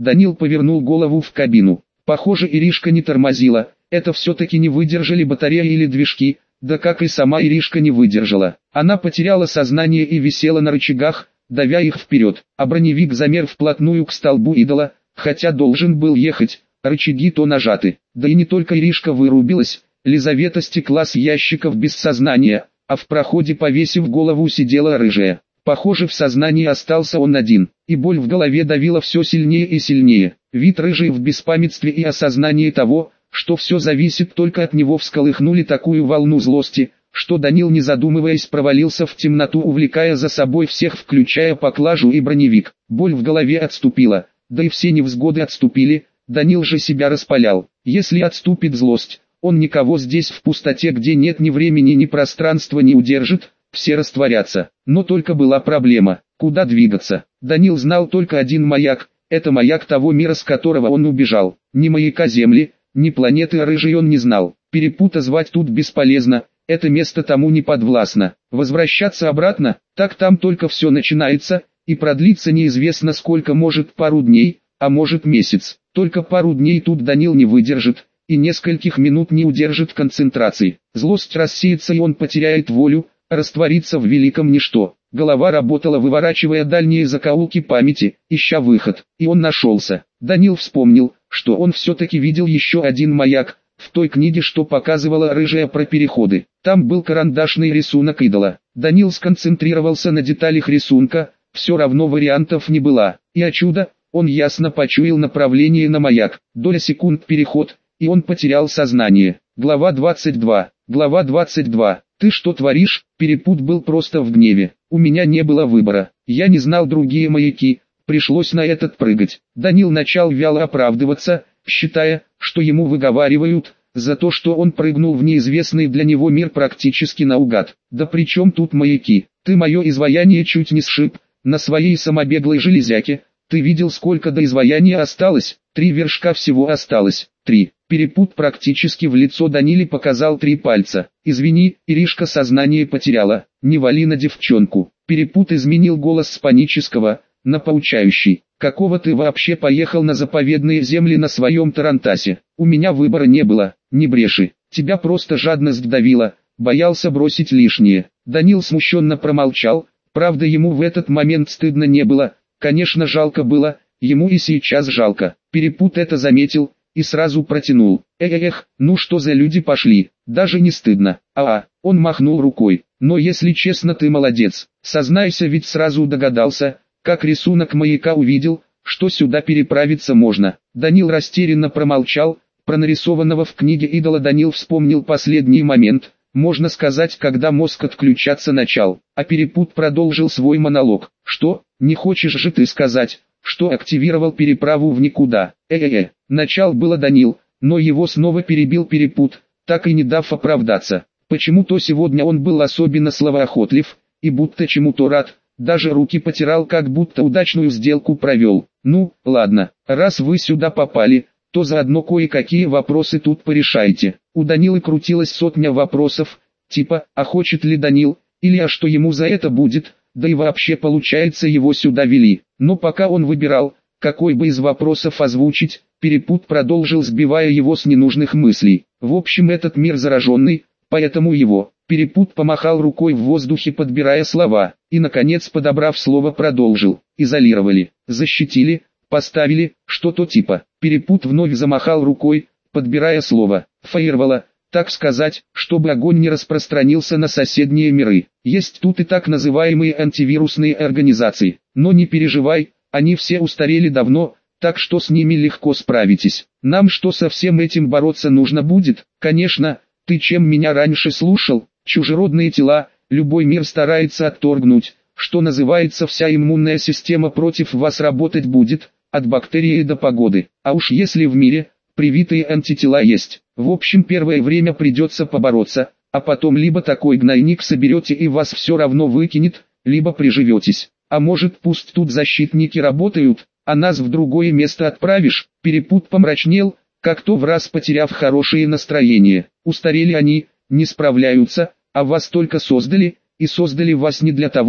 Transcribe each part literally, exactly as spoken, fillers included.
Данил повернул голову в кабину. Похоже, Иришка не тормозила, это все-таки не выдержали батареи или движки, да как и сама Иришка не выдержала. Она потеряла сознание и висела на рычагах, давя их вперед, а броневик замер вплотную к столбу идола, хотя должен был ехать, рычаги то нажаты. Да и не только Иришка вырубилась, Лизавета стекла с ящиков без сознания, а в проходе, повесив голову, сидела рыжая. Похоже, в сознании остался он один, и боль в голове давила все сильнее и сильнее. Вид рыжей в беспамятстве и осознание того, что все зависит только от него, всколыхнули такую волну злости, что Данил, не задумываясь, провалился в темноту, увлекая за собой всех, включая поклажу и броневик. Боль в голове отступила, да и все невзгоды отступили, Данил же себя распалял. Если отступит злость, он никого здесь в пустоте, где нет ни времени, ни пространства, не удержит, все растворятся. Но только была проблема, куда двигаться. Данил знал только один маяк, это маяк того мира, с которого он убежал. Ни маяка Земли, ни планеты рыжей он не знал. Перепута звать тут бесполезно, это место тому не подвластно. Возвращаться обратно, так там только все начинается, и продлится неизвестно сколько, может пару дней, а может месяц. Только пару дней тут Данил не выдержит, и нескольких минут не удержит концентрации. Злость рассеется, и он потеряет волю, растворится в великом ничто. Голова работала, выворачивая дальние закоулки памяти, ища выход, и он нашелся. Данил вспомнил, что он все-таки видел еще один маяк, в той книге, что показывала рыжая про переходы. Там был карандашный рисунок идола. Данил сконцентрировался на деталях рисунка, все равно вариантов не было. И о чудо, он ясно почуял направление на маяк. Доля секунд переход, и он потерял сознание. Глава двадцать два. Глава двадцать два. «Ты что творишь?» Перепут был просто в гневе. «У меня не было выбора. Я не знал другие маяки. Пришлось на этот прыгать». Данил начал вяло оправдываться, считая, что ему выговаривают за то, что он прыгнул в неизвестный для него мир практически наугад. «Да при чем тут маяки? Ты мое изваяние чуть не сшиб на своей самобеглой железяке. Ты видел, сколько до изваяния осталось? Три вершка всего осталось. Три». Перепут практически в лицо Даниле показал три пальца. «Извини, Иришка сознание потеряла, не вали на девчонку». Перепут изменил голос с панического на поучающий. «Какого ты вообще поехал на заповедные земли на своем тарантасе? У меня выбора не было, не бреши. Тебя просто жадность давила, боялся бросить лишнее». Данил смущенно промолчал, правда ему в этот момент стыдно не было, конечно жалко было, ему и сейчас жалко. Перепут это заметил и сразу протянул. «Эх, ну что за люди пошли, даже не стыдно». «А-а», он махнул рукой. «Но если честно, ты молодец. Сознайся, ведь сразу догадался, как рисунок маяка увидел, что сюда переправиться можно». Данил растерянно промолчал. Про нарисованного в книге идола Данил вспомнил последний момент, можно сказать, когда мозг отключаться начал. А Перепут продолжил свой монолог. «Что, не хочешь же ты сказать, что активировал переправу в никуда?» «Э-э-э», начал было Данил, но его снова перебил Перепут, так и не дав оправдаться. Почему-то сегодня он был особенно словоохотлив, и будто чему-то рад, даже руки потирал, как будто удачную сделку провел. «Ну, ладно, раз вы сюда попали, то заодно кое-какие вопросы тут порешайте». У Данилы крутилась сотня вопросов, типа, а хочет ли Данил, или а что ему за это будет, да и вообще получается его сюда вели. Но пока он выбирал, какой бы из вопросов озвучить, Перепут продолжил, сбивая его с ненужных мыслей. В общем, этот мир зараженный, поэтому его. Перепут помахал рукой в воздухе, подбирая слова, и наконец, подобрав слово, продолжил. Изолировали, защитили, поставили, что-то типа. Перепут вновь замахал рукой, подбирая слово. Фаервола, так сказать, чтобы огонь не распространился на соседние миры. Есть тут и так называемые антивирусные организации, но не переживай, они все устарели давно, так что с ними легко справитесь. Нам что, со всем этим бороться нужно будет? Конечно, ты чем меня раньше слушал? Чужеродные тела, любой мир старается отторгнуть, что называется, вся иммунная система против вас работать будет, от бактерии до погоды. А уж если в мире привитые антитела есть, в общем, первое время придется побороться, а потом либо такой гнойник соберете и вас все равно выкинет, либо приживетесь. А может, пусть тут защитники работают, а нас в другое место отправишь? Перепут помрачнел, как-то в раз потеряв хорошее настроение. Устарели они, не справляются, а вас только создали, и создали вас не для того,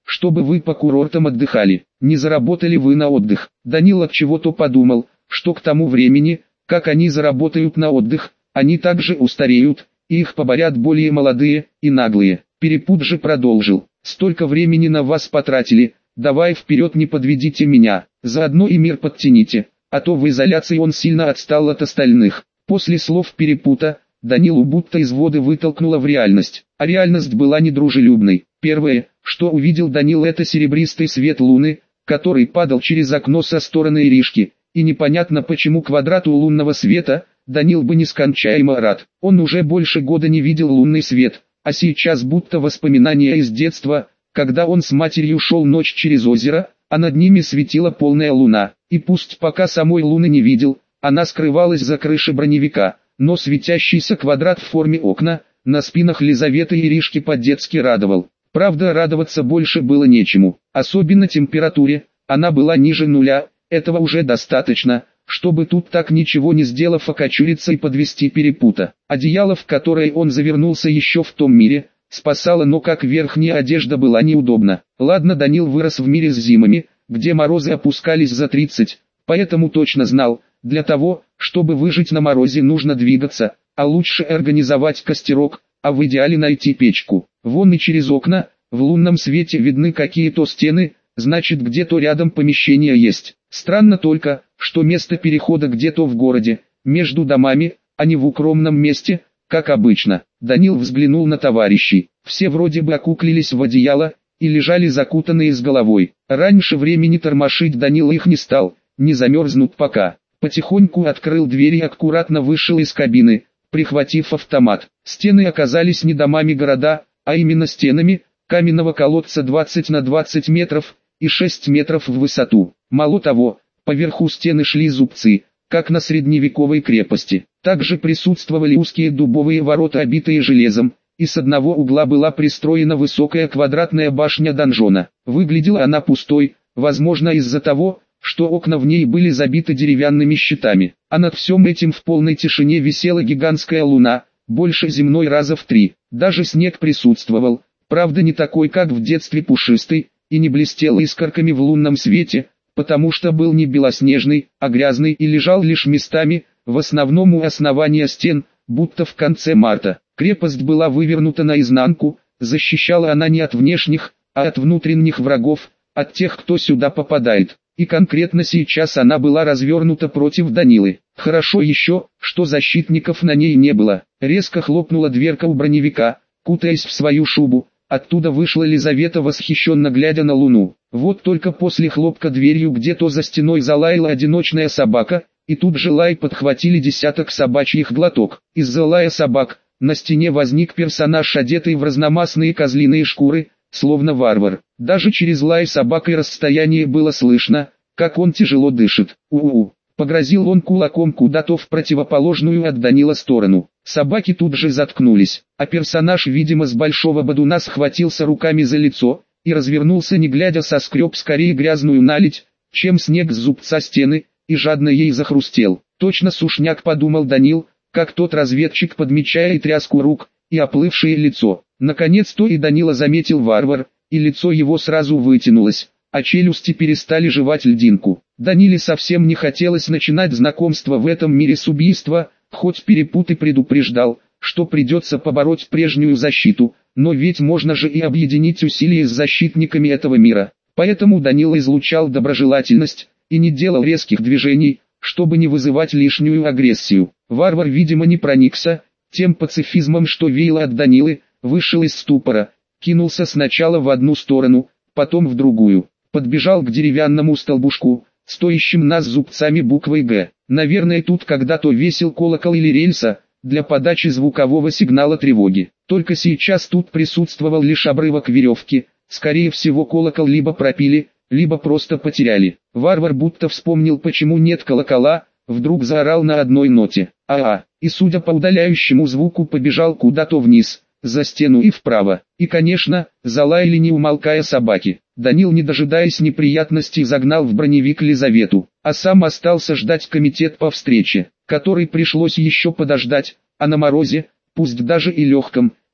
чтобы вы по курортам отдыхали. Не заработали вы на отдых. Данил от чего-то подумал, что к тому времени, как они заработают на отдых, они также устареют, и их поборят более молодые и наглые. Перепут же продолжил. Столько времени на вас потратили, давай вперед, не подведите меня, заодно и мир подтяните, а то в изоляции он сильно отстал от остальных. После слов Перепута, Данилу будто из воды вытолкнуло в реальность, а реальность была недружелюбной. Первое, что увидел Данил, это серебристый свет луны, который падал через окно со стороны Иришки, и непонятно почему квадрату лунного света, Данил бы нескончаемо рад. Он уже больше года не видел лунный свет, а сейчас будто воспоминания из детства, когда он с матерью шел ночь через озеро, а над ними светила полная луна, и пусть пока самой луны не видел, она скрывалась за крышей броневика, но светящийся квадрат в форме окна, на спинах Лизаветы и Иришки по-детски радовал. Правда, радоваться больше было нечему, особенно температуре, она была ниже нуля, этого уже достаточно, чтобы тут так ничего не сделав окочуриться и подвести Перепута. Одеяло, в которое он завернулся еще в том мире, спасало, но как верхняя одежда была неудобна. Ладно, Данил вырос в мире с зимами, где морозы опускались за тридцать, поэтому точно знал, для того, чтобы выжить на морозе, нужно двигаться, а лучше организовать костерок, а в идеале найти печку. Вон и через окна, в лунном свете видны какие-то стены, значит где-то рядом помещение есть. Странно только, что место перехода где-то в городе, между домами, а не в укромном месте, как обычно. Данил взглянул на товарищей, все вроде бы окуклились в одеяло, и лежали закутанные с головой. Раньше времени тормошить Данил их не стал, не замерзнут пока. Потихоньку открыл дверь и аккуратно вышел из кабины, прихватив автомат. Стены оказались не домами города, а именно стенами, каменного колодца двадцать на двадцать метров, и шесть метров в высоту. Мало того, поверху стены шли зубцы, как на средневековой крепости. Также присутствовали узкие дубовые ворота, обитые железом, и с одного угла была пристроена высокая квадратная башня донжона. Выглядела она пустой, возможно из-за того, что окна в ней были забиты деревянными щитами. А над всем этим в полной тишине висела гигантская луна, больше земной раза в три. Даже снег присутствовал, правда не такой, как в детстве, пушистый, и не блестел искорками в лунном свете, потому что был не белоснежный, а грязный и лежал лишь местами, в основном у основания стен, будто в конце марта. Крепость была вывернута наизнанку, защищала она не от внешних, а от внутренних врагов, от тех, кто сюда попадает. И конкретно сейчас она была развернута против Данилы. Хорошо еще, что защитников на ней не было. Резко хлопнула дверка у броневика, кутаясь в свою шубу. Оттуда вышла Лизавета, восхищенно глядя на луну. Вот только после хлопка дверью где-то за стеной залаяла одиночная собака, и тут же лай подхватили десяток собачьих глоток. Из-за лая собак на стене возник персонаж, одетый в разномастные козлиные шкуры, словно варвар. Даже через лай собак и расстояние было слышно, как он тяжело дышит. У-у-у. Погрозил он кулаком куда-то в противоположную от Данила сторону. Собаки тут же заткнулись, а персонаж, видимо с большого бодуна, схватился руками за лицо, и развернулся, не глядя, соскреб скорее грязную наледь, чем снег с зубца стены, и жадно ей захрустел. Точно сушняк, подумал Данил, как тот разведчик, подмечая и тряску рук, и оплывшее лицо. Наконец-то и Данила заметил варвар, и лицо его сразу вытянулось, а челюсти перестали жевать льдинку. Даниле совсем не хотелось начинать знакомство в этом мире с убийства, хоть Перепут и предупреждал, что придется побороть прежнюю защиту, но ведь можно же и объединить усилия с защитниками этого мира. Поэтому Данила излучал доброжелательность, и не делал резких движений, чтобы не вызывать лишнюю агрессию. Варвар, видимо, не проникся тем пацифизмом, что веяло от Данилы, вышел из ступора, кинулся сначала в одну сторону, потом в другую, подбежал к деревянному столбушку, стоящим над зубцами буквой «Г». Наверное, тут когда-то весил колокол или рельса, для подачи звукового сигнала тревоги. Только сейчас тут присутствовал лишь обрывок веревки, скорее всего колокол либо пропили, либо просто потеряли. Варвар будто вспомнил, почему нет колокола, вдруг заорал на одной ноте «А-а», и судя по удаляющему звуку побежал куда-то вниз, за стену и вправо. И конечно, залаяли не умолкая собаки. Данил, не дожидаясь неприятностей, загнал в броневик Лизавету, а сам остался ждать комитет по встрече, который пришлось еще подождать, а на морозе, пусть даже и легком,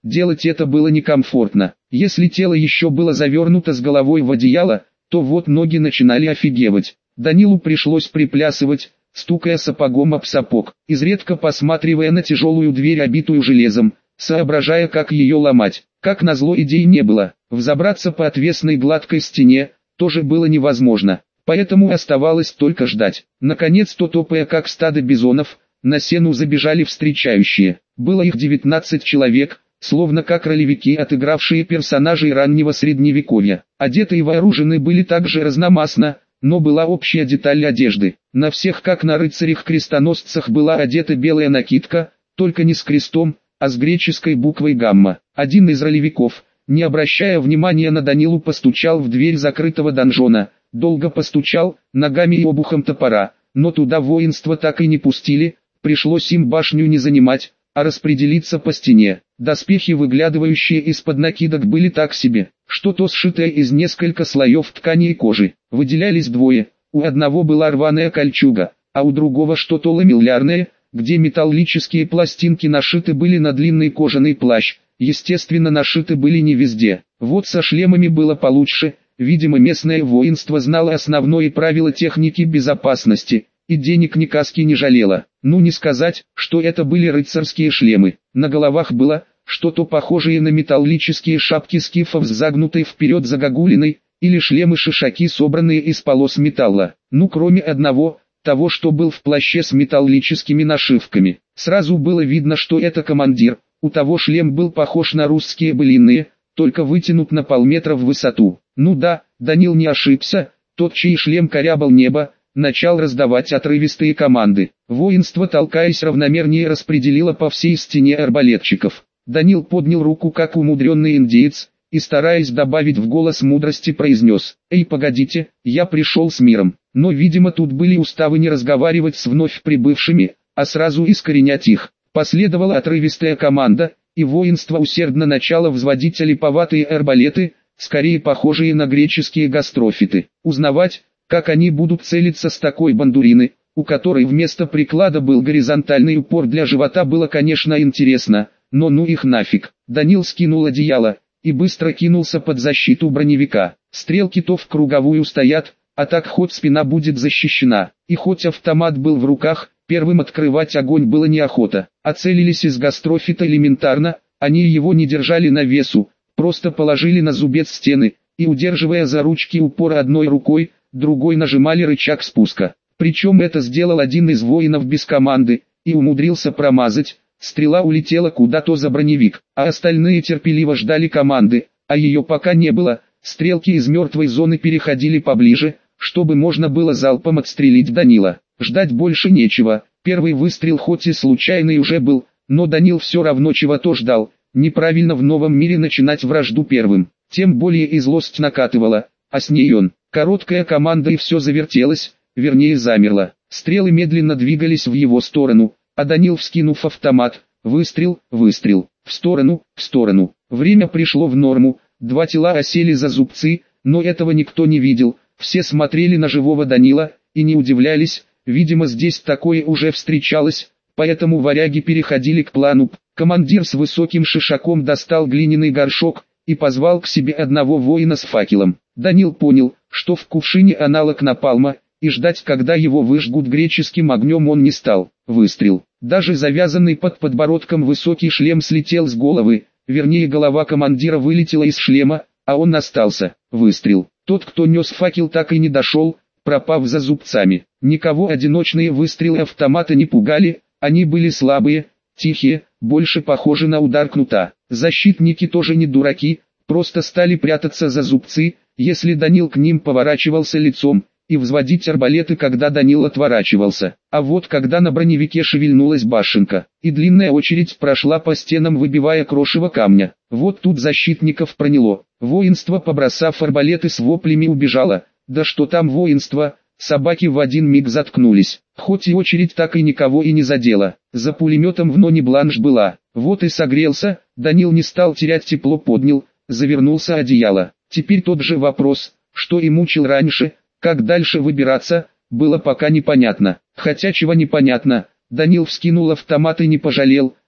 делать это было некомфортно. Если тело еще было завернуто с головой в одеяло, то вот ноги начинали офигевать. Данилу пришлось приплясывать, стукая сапогом об сапог, изредка посматривая на тяжелую дверь, обитую железом, соображая, как ее ломать. Как назло, идей не было. Взобраться по отвесной гладкой стене тоже было невозможно, поэтому оставалось только ждать. Наконец-то, топая как стадо бизонов, на сену забежали встречающие. Было их девятнадцать человек, словно как ролевики, отыгравшие персонажей раннего средневековья. Одеты и вооружены были также разномастно, но была общая деталь одежды. На всех, как на рыцарях-крестоносцах, была одета белая накидка, только не с крестом, а с греческой буквой гамма. Один из ролевиков, не обращая внимания на Данилу, постучал в дверь закрытого донжона. Долго постучал, ногами и обухом топора, но туда воинство так и не пустили, пришлось им башню не занимать, а распределиться по стене. Доспехи, выглядывающие из-под накидок, были так себе, что-то сшитое из нескольких слоев ткани и кожи. Выделялись двое, у одного была рваная кольчуга, а у другого что-то ламеллярное, где металлические пластинки нашиты были на длинный кожаный плащ. Естественно, нашиты были не везде. Вот со шлемами было получше, видимо местное воинство знало основное правило техники безопасности, и денег ни каски не жалело. Ну не сказать, что это были рыцарские шлемы. На головах было что-то похожее на металлические шапки скифов с загнутой вперед загогулиной, или шлемы-шишаки, собранные из полос металла. Ну кроме одного, того, что был в плаще с металлическими нашивками. Сразу было видно, что это командир. У того шлем был похож на русские былинные, только вытянут на полметра в высоту. Ну да, Данил не ошибся, тот, чей шлем корябал небо, начал раздавать отрывистые команды. Воинство, толкаясь равномернее, распределило по всей стене арбалетчиков. Данил поднял руку, как умудренный индеец, и, стараясь добавить в голос мудрости, произнес: «Эй, погодите, я пришел с миром». Но, видимо, тут были уставы не разговаривать с вновь прибывшими, а сразу искоренять их. Последовала отрывистая команда, и воинство усердно начало взводить липоватые арбалеты, скорее похожие на греческие гастрофиты. Узнавать, как они будут целиться с такой бандурины, у которой вместо приклада был горизонтальный упор для живота, было, конечно, интересно, но ну их нафиг. Данил скинул одеяло и быстро кинулся под защиту броневика. Стрелки-то в круговую стоят, а так хоть спина будет защищена. И хоть автомат был в руках, первым открывать огонь было неохота. Оцелились из гастрофита элементарно, они его не держали на весу, просто положили на зубец стены, и, удерживая за ручки упора одной рукой, другой нажимали рычаг спуска. Причем это сделал один из воинов без команды, и умудрился промазать. Стрела улетела куда-то за броневик, а остальные терпеливо ждали команды, а ее пока не было. Стрелки из мертвой зоны переходили поближе, чтобы можно было залпом отстрелить Данила. Ждать больше нечего, первый выстрел хоть и случайный уже был, но Данил все равно чего-то ждал. Неправильно в новом мире начинать вражду первым, тем более и злость накатывала, а с ней он. Короткая команда, и все завертелось, вернее замерло. Стрелы медленно двигались в его сторону, а Данил, вскинув автомат, выстрел, выстрел, в сторону, в сторону. Время пришло в норму, два тела осели за зубцы, но этого никто не видел. Все смотрели на живого Данила и не удивлялись, видимо здесь такое уже встречалось, поэтому варяги переходили к плану. Командир с высоким шишаком достал глиняный горшок и позвал к себе одного воина с факелом. Данил понял, что в кувшине аналог напалма, и ждать, когда его выжгут греческим огнем, он не стал. Выстрел. Даже завязанный под подбородком высокий шлем слетел с головы, вернее голова командира вылетела из шлема, а он остался. Выстрел. Тот, кто нес факел, так и не дошел, пропав за зубцами. Никого одиночные выстрелы автомата не пугали, они были слабые, тихие, больше похожи на удар кнута. Защитники тоже не дураки, просто стали прятаться за зубцы, если Данил к ним поворачивался лицом, и взводить арбалеты, когда Данил отворачивался. А вот когда на броневике шевельнулась башенка, и длинная очередь прошла по стенам, выбивая крошево камня, вот тут защитников проняло. Воинство, побросав арбалеты, с воплями убежало. Да что там воинство, собаки в один миг заткнулись. Хоть и очередь так и никого и не задела. За пулеметом в ноне бланш была. Вот и согрелся, Данил не стал терять тепло, поднял, завернулся одеяло. Теперь тот же вопрос, что и мучил раньше, как дальше выбираться, было пока непонятно. Хотя чего непонятно, Данил вскинул автомат и не пожалел,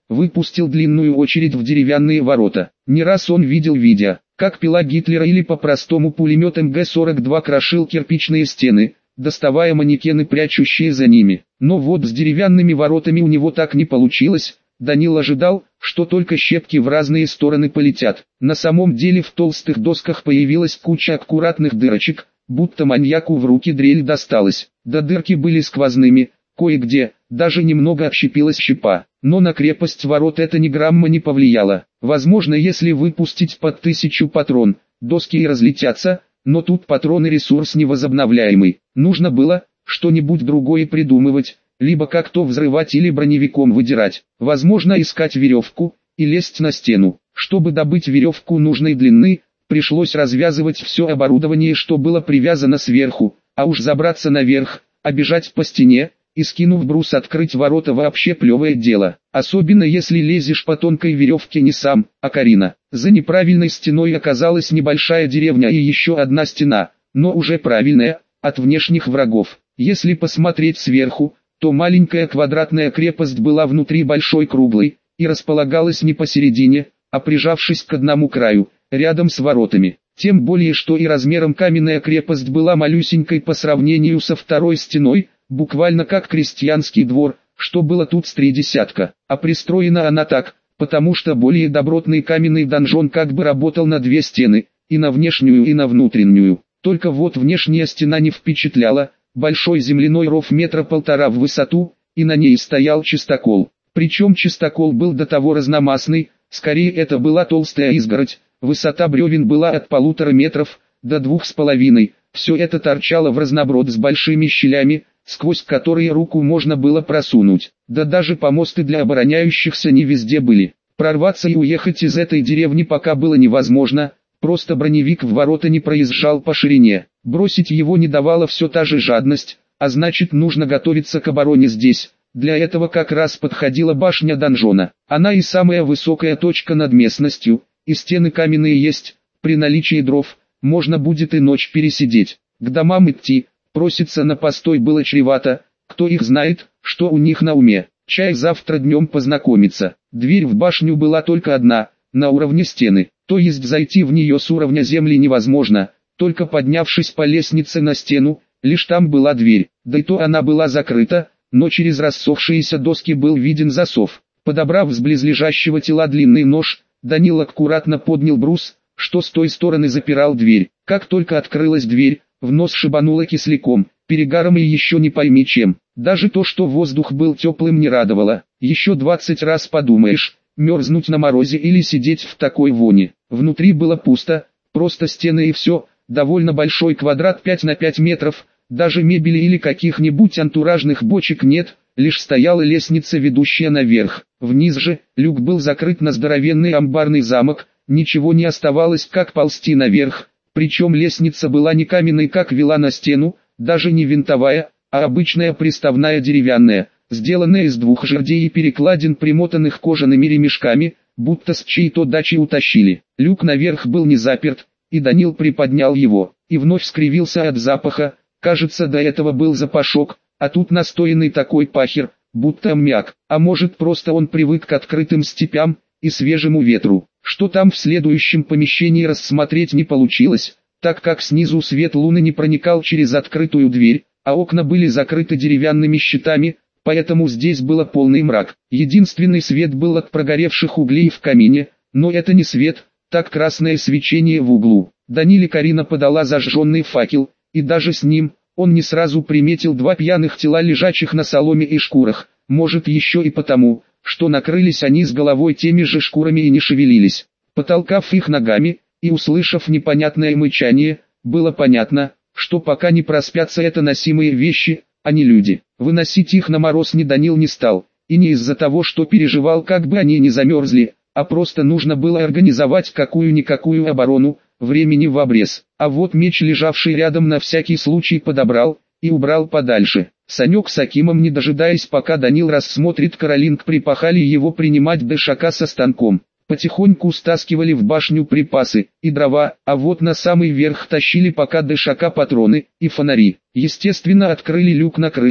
выпустил длинную очередь в деревянные ворота. Не раз он видел видео, как пила Гитлера или по-простому пулемет эм гэ сорок два крошил кирпичные стены, доставая манекены, прячущие за ними. Но вот с деревянными воротами у него так не получилось. Данил ожидал, что только щепки в разные стороны полетят. На самом деле в толстых досках появилась куча аккуратных дырочек, будто маньяку в руки дрель досталась. Да дырки были сквозными, кое-где даже немного общепилась щепа. Но на крепость ворот это ни грамма не повлияло. Возможно, если выпустить под тысячу патрон, доски и разлетятся, но тут патроны ресурс невозобновляемый. Нужно было что-нибудь другое придумывать, либо как-то взрывать или броневиком выдирать. Возможно, искать веревку и лезть на стену. Чтобы добыть веревку нужной длины, пришлось развязывать все оборудование, что было привязано сверху, а уж забраться наверх, обежать по стене и, скинув брус, открыть ворота вообще плевое дело. Особенно если лезешь по тонкой веревке не сам, а Карина. За неправильной стеной оказалась небольшая деревня и еще одна стена, но уже правильная, от внешних врагов. Если посмотреть сверху, то маленькая квадратная крепость была внутри большой круглой, и располагалась не посередине, а прижавшись к одному краю, рядом с воротами. Тем более, что и размером каменная крепость была малюсенькой по сравнению со второй стеной, буквально как крестьянский двор, что было тут с три десятка. А пристроена она так, потому что более добротный каменный донжон как бы работал на две стены, и на внешнюю, и на внутреннюю. Только вот внешняя стена не впечатляла, большой земляной ров метра полтора в высоту, и на ней стоял чистокол. Причем чистокол был до того разномастный, скорее это была толстая изгородь, высота бревен была от полутора метров до двух с половиной. Все это торчало в разноброд с большими щелями, сквозь которые руку можно было просунуть. Да даже помосты для обороняющихся не везде были. Прорваться и уехать из этой деревни пока было невозможно, просто броневик в ворота не проезжал по ширине. Бросить его не давала все та же жадность, а значит нужно готовиться к обороне здесь. Для этого как раз подходила башня донжона. Она и самая высокая точка над местностью, и стены каменные есть, при наличии дров, можно будет и ночь пересидеть. К домам идти, проситься на постой было чревато, кто их знает, что у них на уме. Чай завтра днем познакомиться. Дверь в башню была только одна, на уровне стены, то есть зайти в нее с уровня земли невозможно, только поднявшись по лестнице на стену, лишь там была дверь, да и то она была закрыта, но через рассохшиеся доски был виден засов. Подобрав с близлежащего тела длинный нож, Данил аккуратно поднял брус, что с той стороны запирал дверь. Как только открылась дверь, в нос шибануло кисляком, перегаром и еще не пойми чем. Даже то, что воздух был теплым, не радовало. Еще двадцать раз подумаешь, мерзнуть на морозе или сидеть в такой воне. Внутри было пусто, просто стены и все, довольно большой квадрат пять на пять метров, даже мебели или каких-нибудь антуражных бочек нет, лишь стояла лестница, ведущая наверх. Вниз же, люк был закрыт на здоровенный амбарный замок, ничего не оставалось, как ползти наверх, причем лестница была не каменной, как вела на стену, даже не винтовая, а обычная приставная деревянная, сделанная из двух жердей и перекладин, примотанных кожаными ремешками, будто с чьей-то дачи утащили. Люк наверх был не заперт, и Данил приподнял его, и вновь скривился от запаха. Кажется, до этого был запашок, а тут настоянный такой пахер, будто аммиак. А может, просто он привык к открытым степям и свежему ветру. Что там в следующем помещении рассмотреть не получилось, так как снизу свет луны не проникал через открытую дверь, а окна были закрыты деревянными щитами, поэтому здесь было полный мрак. Единственный свет был от прогоревших углей в камине, но это не свет, так красное свечение в углу. Даниле Карина подала зажженный факел, и даже с ним он не сразу приметил два пьяных тела, лежачих на соломе и шкурах, может еще и потому, что накрылись они с головой теми же шкурами и не шевелились. Потолкав их ногами и услышав непонятное мычание, было понятно, что пока не проспятся, это носимые вещи, а не люди. Выносить их на мороз ни Данил не стал, и не из-за того, что переживал, как бы они не замерзли, а просто нужно было организовать какую-никакую оборону, времени в обрез. А вот меч, лежавший рядом, на всякий случай подобрал и убрал подальше. Санек с Акимом, не дожидаясь, пока Данил рассмотрит Каролинг, припахали его принимать Дэшака со станком. Потихоньку стаскивали в башню припасы и дрова, а вот на самый верх тащили пока Дэшака патроны и фонари. Естественно, открыли люк на крышу,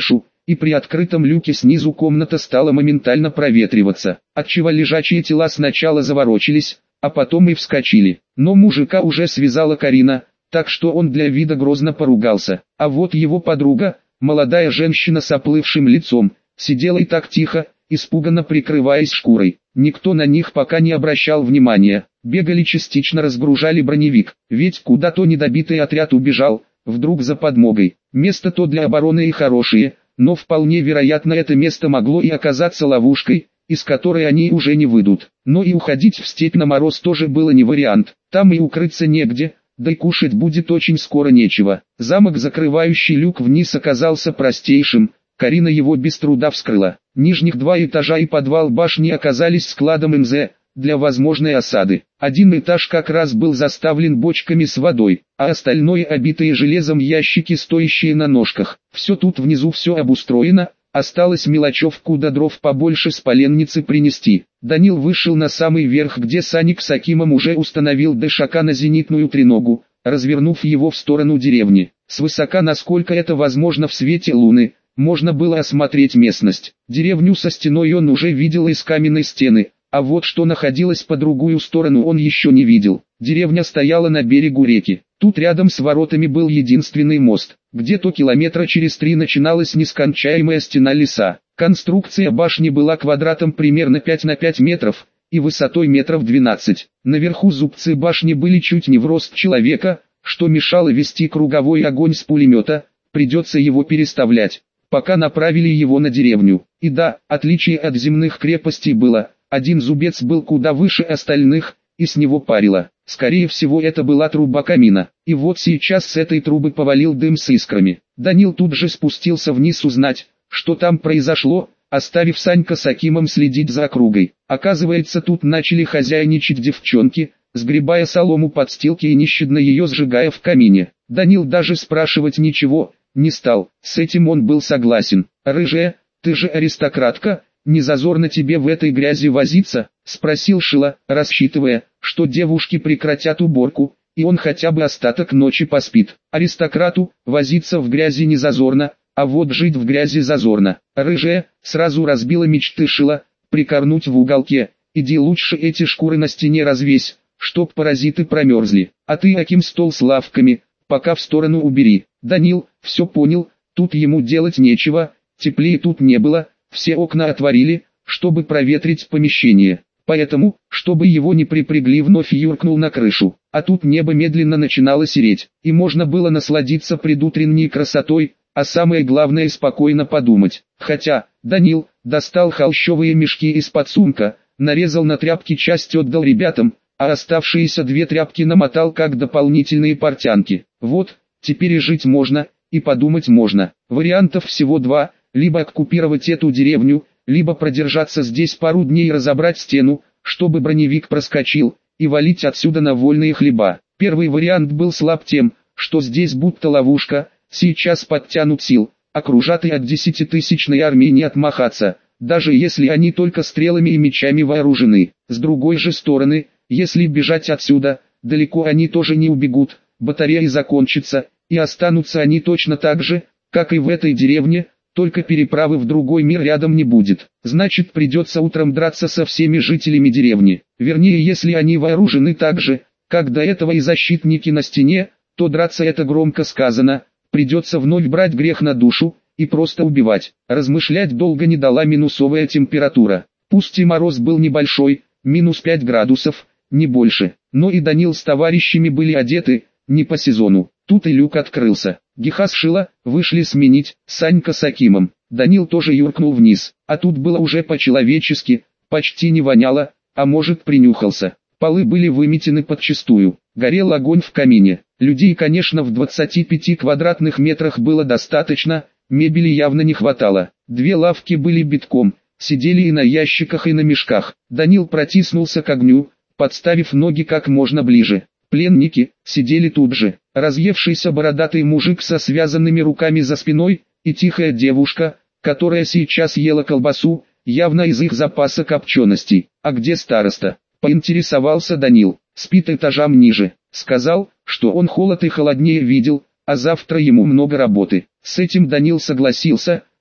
и при открытом люке снизу комната стала моментально проветриваться, отчего лежачие тела сначала заворочились, а потом и вскочили. Но мужика уже связала Карина, так что он для вида грозно поругался. А вот его подруга, молодая женщина с оплывшим лицом, сидела и так тихо, испуганно прикрываясь шкурой. Никто на них пока не обращал внимания. Бегали частично, разгружали броневик, ведь куда-то недобитый отряд убежал, вдруг за подмогой. Место-то для обороны и хорошее, но вполне вероятно это место могло и оказаться ловушкой, из которой они уже не выйдут. Но и уходить в степь на мороз тоже было не вариант, там и укрыться негде, да и кушать будет очень скоро нечего. Замок, закрывающий люк вниз, оказался простейшим, Карина его без труда вскрыла. Нижних два этажа и подвал башни оказались складом эм зэ, для возможной осады. Один этаж как раз был заставлен бочками с водой, а остальное обитые железом ящики, стоящие на ножках. Все тут внизу все обустроено, осталось мелочевку да дров побольше с поленницы принести. Данил вышел на самый верх, где Саник с Акимом уже установил дэшака на зенитную треногу, развернув его в сторону деревни. Свысока, насколько это возможно в свете луны, можно было осмотреть местность. Деревню со стеной он уже видел из каменной стены, а вот что находилось по другую сторону он еще не видел. Деревня стояла на берегу реки. Тут рядом с воротами был единственный мост. Где-то километра через три начиналась нескончаемая стена леса. Конструкция башни была квадратом примерно пять на пять метров и высотой метров двенадцать. Наверху зубцы башни были чуть не в рост человека, что мешало вести круговой огонь с пулемета, придется его переставлять. Пока направили его на деревню. И да, отличие от земных крепостей было. Один зубец был куда выше остальных, и с него парило. Скорее всего, это была труба камина. И вот сейчас с этой трубы повалил дым с искрами. Данил тут же спустился вниз узнать, что там произошло, оставив Санька с Акимом следить за округой. Оказывается, тут начали хозяйничать девчонки, сгребая солому подстилки и нещадно ее сжигая в камине. Данил даже спрашивать ничего не стал, с этим он был согласен. «Рыжая, ты же аристократка, не зазорно тебе в этой грязи возиться?» — спросил Шила, рассчитывая, что девушки прекратят уборку, и он хотя бы остаток ночи поспит. Аристократу возиться в грязи не зазорно, а вот жить в грязи зазорно. Рыжая сразу разбила мечты Шила, прикорнуть в уголке. «Иди лучше эти шкуры на стене развесь, чтоб паразиты промерзли, а ты, Аким, стол с лавками пока в сторону убери». Данил все понял, тут ему делать нечего, теплее тут не было, все окна отворили, чтобы проветрить помещение. Поэтому, чтобы его не припрягли, вновь юркнул на крышу. А тут небо медленно начинало сереть, и можно было насладиться предутренней красотой, а самое главное спокойно подумать. Хотя, Данил достал холщовые мешки из-под сумка, нарезал на тряпки часть, отдал ребятам, а оставшиеся две тряпки намотал как дополнительные портянки. Вот, теперь и жить можно, и подумать можно. Вариантов всего два: либо оккупировать эту деревню, либо продержаться здесь пару дней и разобрать стену, чтобы броневик проскочил, и валить отсюда на вольные хлеба. Первый вариант был слаб тем, что здесь будто ловушка, сейчас подтянут сил, окружат и от десятитысячной армии не отмахаться, даже если они только стрелами и мечами вооружены. С другой же стороны, если бежать отсюда, далеко они тоже не убегут, батареи закончатся, и останутся они точно так же, как и в этой деревне, только переправы в другой мир рядом не будет. Значит, придется утром драться со всеми жителями деревни. Вернее, если они вооружены так же, как до этого и защитники на стене, то драться это громко сказано, придется вновь брать грех на душу, и просто убивать. Размышлять долго не дала минусовая температура. Пусть и мороз был небольшой, минус пять градусов, не больше, но и Данил с товарищами были одеты, не по сезону. Тут и люк открылся. Гиха с Шила вышли сменить, Санька с Акимом. Данил тоже юркнул вниз, а тут было уже по-человечески, почти не воняло, а может принюхался. Полы были выметены подчистую, горел огонь в камине. Людей, конечно, в двадцати пяти квадратных метрах было достаточно, мебели явно не хватало. Две лавки были битком, сидели и на ящиках, и на мешках. Данил протиснулся к огню, подставив ноги как можно ближе. Пленники сидели тут же. Разъевшийся бородатый мужик со связанными руками за спиной, и тихая девушка, которая сейчас ела колбасу, явно из их запаса копченостей. «А где староста?» — поинтересовался Данил. «Спит этажам ниже. Сказал, что он холод и холоднее видел, а завтра ему много работы». С этим Данил согласился,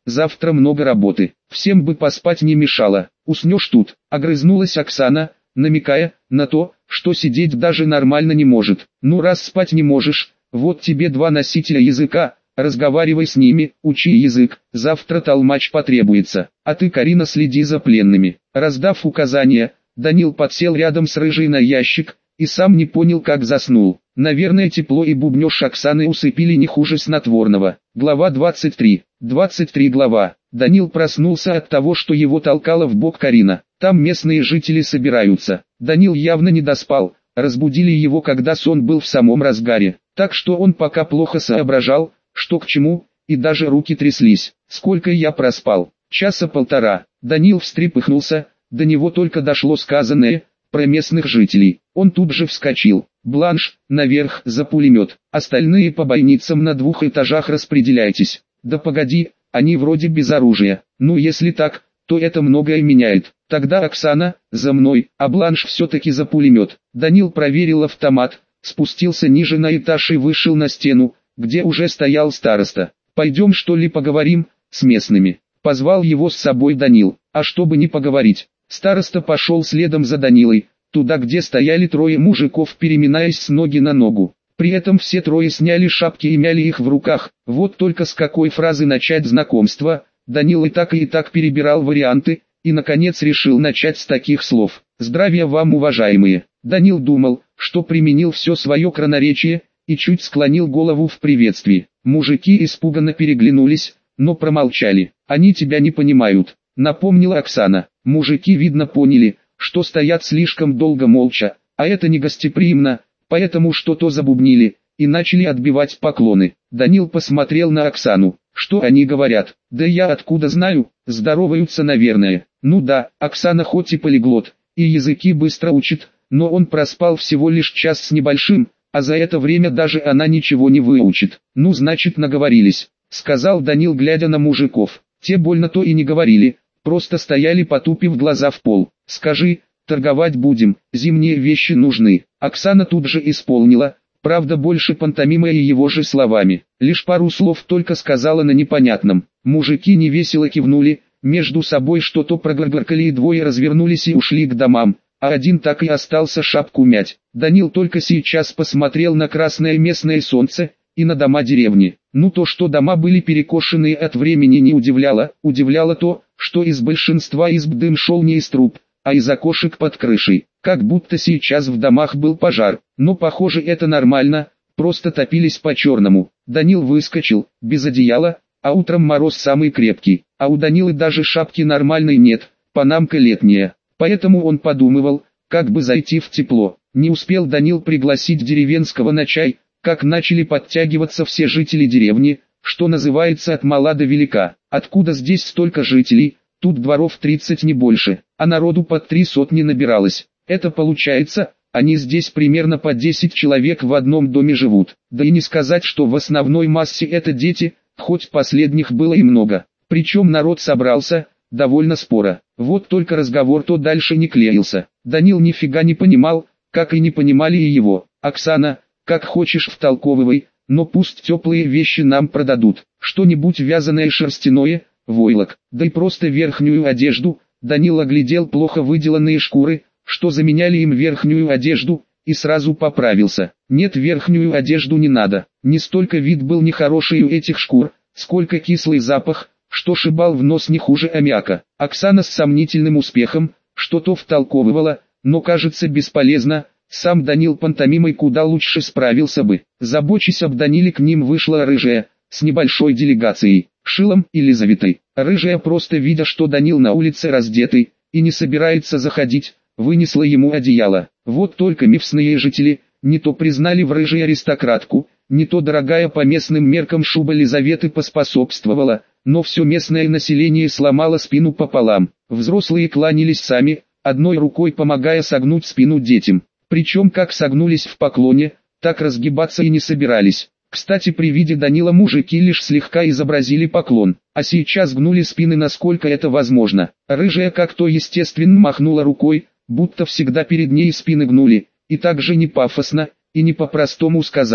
завтра много работы, всем бы поспать не мешало, уснешь тут, огрызнулась Оксана, намекая на то, что сидеть даже нормально не может. Ну раз спать не можешь, вот тебе два носителя языка, разговаривай с ними, учи язык, завтра толмач потребуется, а ты, Карина, следи за пленными. Раздав указания, Данил подсел рядом с Рыжей на ящик, и сам не понял, как заснул. Наверное, тепло и бубнёж Оксаны усыпили не хуже снотворного. Глава двадцать три. двадцать три глава. Данил проснулся от того, что его толкала в бок Карина. Там местные жители собираются. Данил явно не доспал, разбудили его, когда сон был в самом разгаре. Так что он пока плохо соображал, что к чему, и даже руки тряслись. Сколько я проспал? Часа полтора. Данил встрепыхнулся, до него только дошло сказанное про местных жителей. Он тут же вскочил. Бланш, наверх, за пулемет. Остальные по больницам на двух этажах распределяйтесь. Да погоди, они вроде без оружия. Ну если так, то это многое меняет. Тогда Оксана, за мной, а Бланш все-таки за пулемет. Данил проверил автомат, спустился ниже на этаж и вышел на стену, где уже стоял староста. Пойдем что ли поговорим с местными. Позвал его с собой Данил. А чтобы не поговорить, староста пошел следом за Данилой, туда где стояли трое мужиков, переминаясь с ноги на ногу. При этом все трое сняли шапки и мяли их в руках. Вот только с какой фразы начать знакомство, Данил и так и так перебирал варианты, и наконец решил начать с таких слов. «Здравия вам, уважаемые!» Данил думал, что применил все свое красноречие, и чуть склонил голову в приветствии. Мужики испуганно переглянулись, но промолчали. «Они тебя не понимают», — напомнила Оксана. Мужики видно поняли, что стоят слишком долго молча, а это не гостеприимно, поэтому что-то забубнили, и начали отбивать поклоны. Данил посмотрел на Оксану. «Что они говорят?» «Да я откуда знаю, здороваются, наверное». Ну да, Оксана хоть и полиглот, и языки быстро учит, но он проспал всего лишь час с небольшим, а за это время даже она ничего не выучит. «Ну значит наговорились», — сказал Данил, глядя на мужиков. Те больно то и не говорили, просто стояли, потупив глаза в пол. «Скажи, торговать будем, зимние вещи нужны». Оксана тут же исполнила, правда больше пантомимой и его же словами. Лишь пару слов только сказала на непонятном. Мужики невесело кивнули, между собой что-то прогоргоркали, и двое развернулись и ушли к домам, а один так и остался шапку мять. Данил только сейчас посмотрел на красное местное солнце и на дома деревни. Ну то, что дома были перекошены от времени, не удивляло, удивляло то, что из большинства изб дым шел не из труб, а из окошек под крышей, как будто сейчас в домах был пожар. Но похоже это нормально, просто топились по-черному. Данил выскочил, без одеяла, а утром мороз самый крепкий, а у Данилы даже шапки нормальной нет, панамка летняя. Поэтому он подумывал, как бы зайти в тепло. Не успел Данил пригласить деревенского на чай, как начали подтягиваться все жители деревни, что называется от мала до велика. Откуда здесь столько жителей? Тут дворов тридцать не больше, а народу под три сотни набиралось. Это получается, они здесь примерно по десять человек в одном доме живут. Да и не сказать, что в основной массе это дети, хоть последних было и много. Причем народ собрался довольно споро. Вот только разговор то дальше не клеился. Данил нифига не понимал, как и не понимали и его. «Оксана, как хочешь втолковывай, но пусть теплые вещи нам продадут. Что-нибудь вязаное, шерстяное, войлок, да и просто верхнюю одежду». Данил оглядел плохо выделанные шкуры, что заменяли им верхнюю одежду, и сразу поправился. «Нет, верхнюю одежду не надо». Не столько вид был нехороший у этих шкур, сколько кислый запах, что шибал в нос не хуже аммиака. Оксана с сомнительным успехом что-то втолковывала, но кажется бесполезно. Сам Данил пантомимой куда лучше справился бы. Забочась об Даниле, к ним вышла Рыжая, с небольшой делегацией, Шилом и Лизаветой. Рыжая, просто видя, что Данил на улице раздетый, и не собирается заходить, вынесла ему одеяло. Вот только местные жители не то признали в Рыжей аристократку, не то дорогая по местным меркам шуба Лизаветы поспособствовала, но все местное население сломало спину пополам. Взрослые кланялись сами, одной рукой помогая согнуть спину детям. Причем как согнулись в поклоне, так разгибаться и не собирались. Кстати, при виде Данила мужики лишь слегка изобразили поклон, а сейчас гнули спины, насколько это возможно. Рыжая как-то естественно махнула рукой, будто всегда перед ней спины гнули, и также не пафосно, и не по-простому сказала: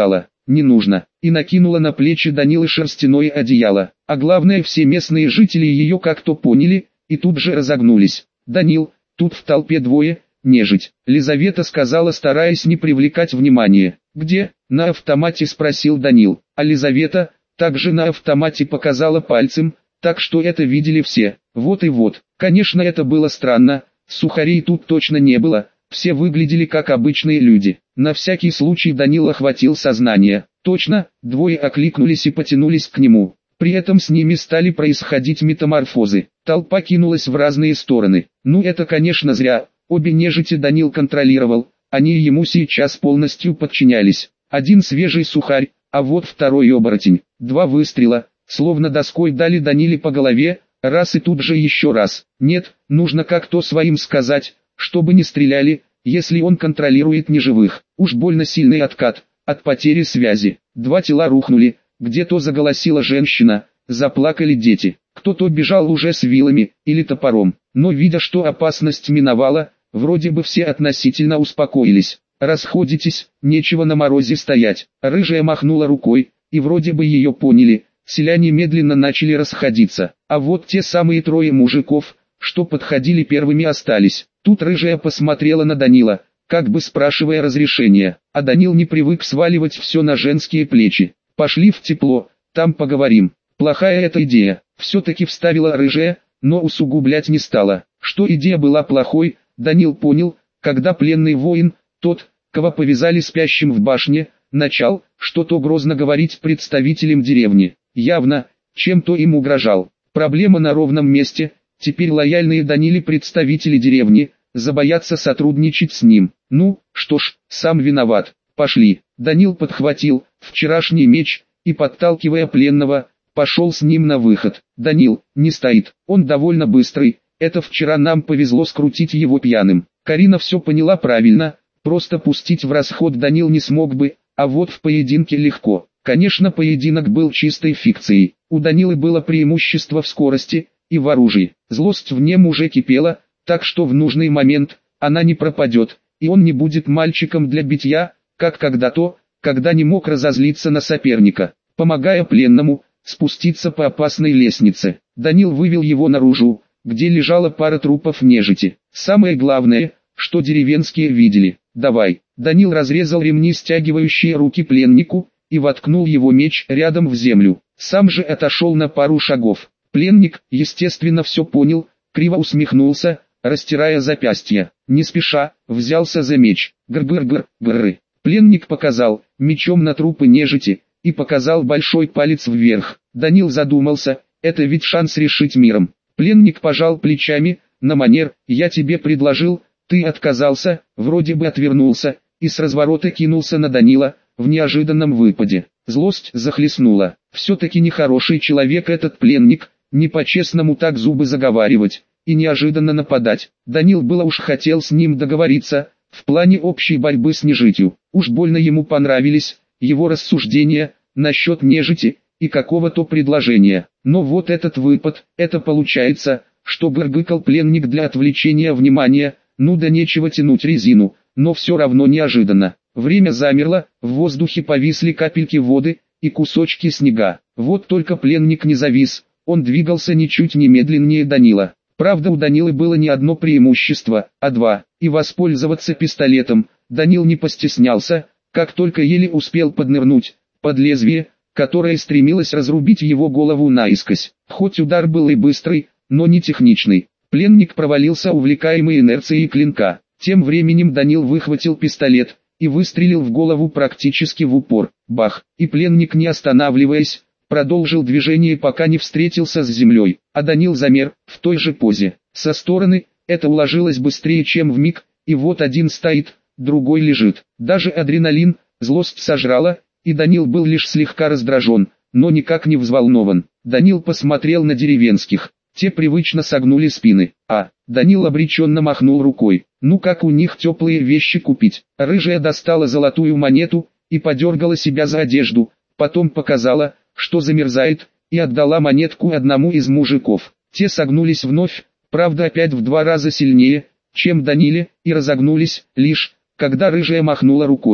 не нужно, и накинула на плечи Данилы шерстяное одеяло. А главное, все местные жители ее как-то поняли, и тут же разогнулись. «Данил, тут в толпе двое, нежить», Лизавета сказала, стараясь не привлекать внимания. «Где?» — на автомате спросил Данил. А Лизавета также на автомате показала пальцем, так что это видели все. Вот и вот. Конечно, это было странно, сухарей тут точно не было, все выглядели как обычные люди. На всякий случай Данил охватил сознание. Точно, двое окликнулись и потянулись к нему. При этом с ними стали происходить метаморфозы. Толпа кинулась в разные стороны. Ну это, конечно, зря. Обе нежити Данил контролировал, они ему сейчас полностью подчинялись. Один свежий сухарь, а вот второй оборотень. Два выстрела, словно доской дали Даниле по голове, раз и тут же еще раз. Нет, нужно как-то своим сказать, чтобы не стреляли, если он контролирует неживых. Уж больно сильный откат, от потери связи. Два тела рухнули, где-то заголосила женщина, заплакали дети. Кто-то бежал уже с вилами или топором, но видя, что опасность миновала, вроде бы все относительно успокоились. «Расходитесь, нечего на морозе стоять». Рыжая махнула рукой, и вроде бы ее поняли, селяне медленно начали расходиться. А вот те самые трое мужиков, что подходили первыми, остались. Тут Рыжая посмотрела на Данила, как бы спрашивая разрешения, а Данил не привык сваливать все на женские плечи. «Пошли в тепло, там поговорим». «Плохая эта идея», все-таки вставила Рыжая, но усугублять не стала. Что идея была плохой, Данил понял, когда пленный воин, тот, кого повязали спящим в башне, начал что-то грозно говорить представителям деревни. Явно, чем-то им угрожал. Проблема на ровном месте, теперь лояльные Даниле представители деревни забоятся сотрудничать с ним. Ну, что ж, сам виноват. Пошли. Данил подхватил вчерашний меч и, подталкивая пленного, пошел с ним на выход. Данил не стоит, он довольно быстрый, это вчера нам повезло скрутить его пьяным. Карина все поняла правильно, просто пустить в расход Данил не смог бы, а вот в поединке легко. Конечно, поединок был чистой фикцией, у Данилы было преимущество в скорости и в оружии. Злость в нем уже кипела, так что в нужный момент она не пропадет, и он не будет мальчиком для битья, как когда-то, когда не мог разозлиться на соперника. Помогая пленному спуститься по опасной лестнице, Данил вывел его наружу, где лежала пара трупов нежити. Самое главное, что деревенские видели. «Давай». Данил разрезал ремни, стягивающие руки пленнику, и воткнул его меч рядом в землю. Сам же отошел на пару шагов. Пленник, естественно, все понял, криво усмехнулся, растирая запястья. Не спеша, взялся за меч. Гр-гр-гр-гры. Пленник показал мечом на трупы нежити и показал большой палец вверх. Данил задумался, это ведь шанс решить миром. Пленник пожал плечами, на манер «я тебе предложил», ты отказался, вроде бы отвернулся, и с разворота кинулся на Данила, в неожиданном выпаде. Злость захлестнула. Все-таки нехороший человек этот пленник, не по-честному так зубы заговаривать, и неожиданно нападать. Данил было уж хотел с ним договориться, в плане общей борьбы с нежитью. Уж больно ему понравились его рассуждения насчет нежити и какого-то предложения. Но вот этот выпад, это получается, что гыргыкал пленник для отвлечения внимания, ну да нечего тянуть резину, но все равно неожиданно. Время замерло, в воздухе повисли капельки воды и кусочки снега. Вот только пленник не завис, он двигался ничуть не медленнее Данила. Правда, у Данилы было не одно преимущество, а два, и воспользоваться пистолетом Данил не постеснялся, как только еле успел поднырнуть под лезвие, которое стремилось разрубить его голову наискось. Хоть удар был и быстрый, но не техничный. Пленник провалился, увлекаемый инерцией клинка. Тем временем Данил выхватил пистолет и выстрелил в голову практически в упор. Бах! И пленник, не останавливаясь, продолжил движение, пока не встретился с землей. А Данил замер в той же позе. Со стороны это уложилось быстрее, чем вмиг, и вот один стоит, другой лежит. Даже адреналин, злость сожрала, и Данил был лишь слегка раздражен, но никак не взволнован. Данил посмотрел на деревенских. Те привычно согнули спины. А, Данил обреченно махнул рукой. Ну как у них теплые вещи купить? Рыжая достала золотую монету и подергала себя за одежду, потом показала, что замерзает, и отдала монетку одному из мужиков. Те согнулись вновь, правда опять в два раза сильнее, чем Даниле, и разогнулись, лишь, когда Рыжая махнула рукой.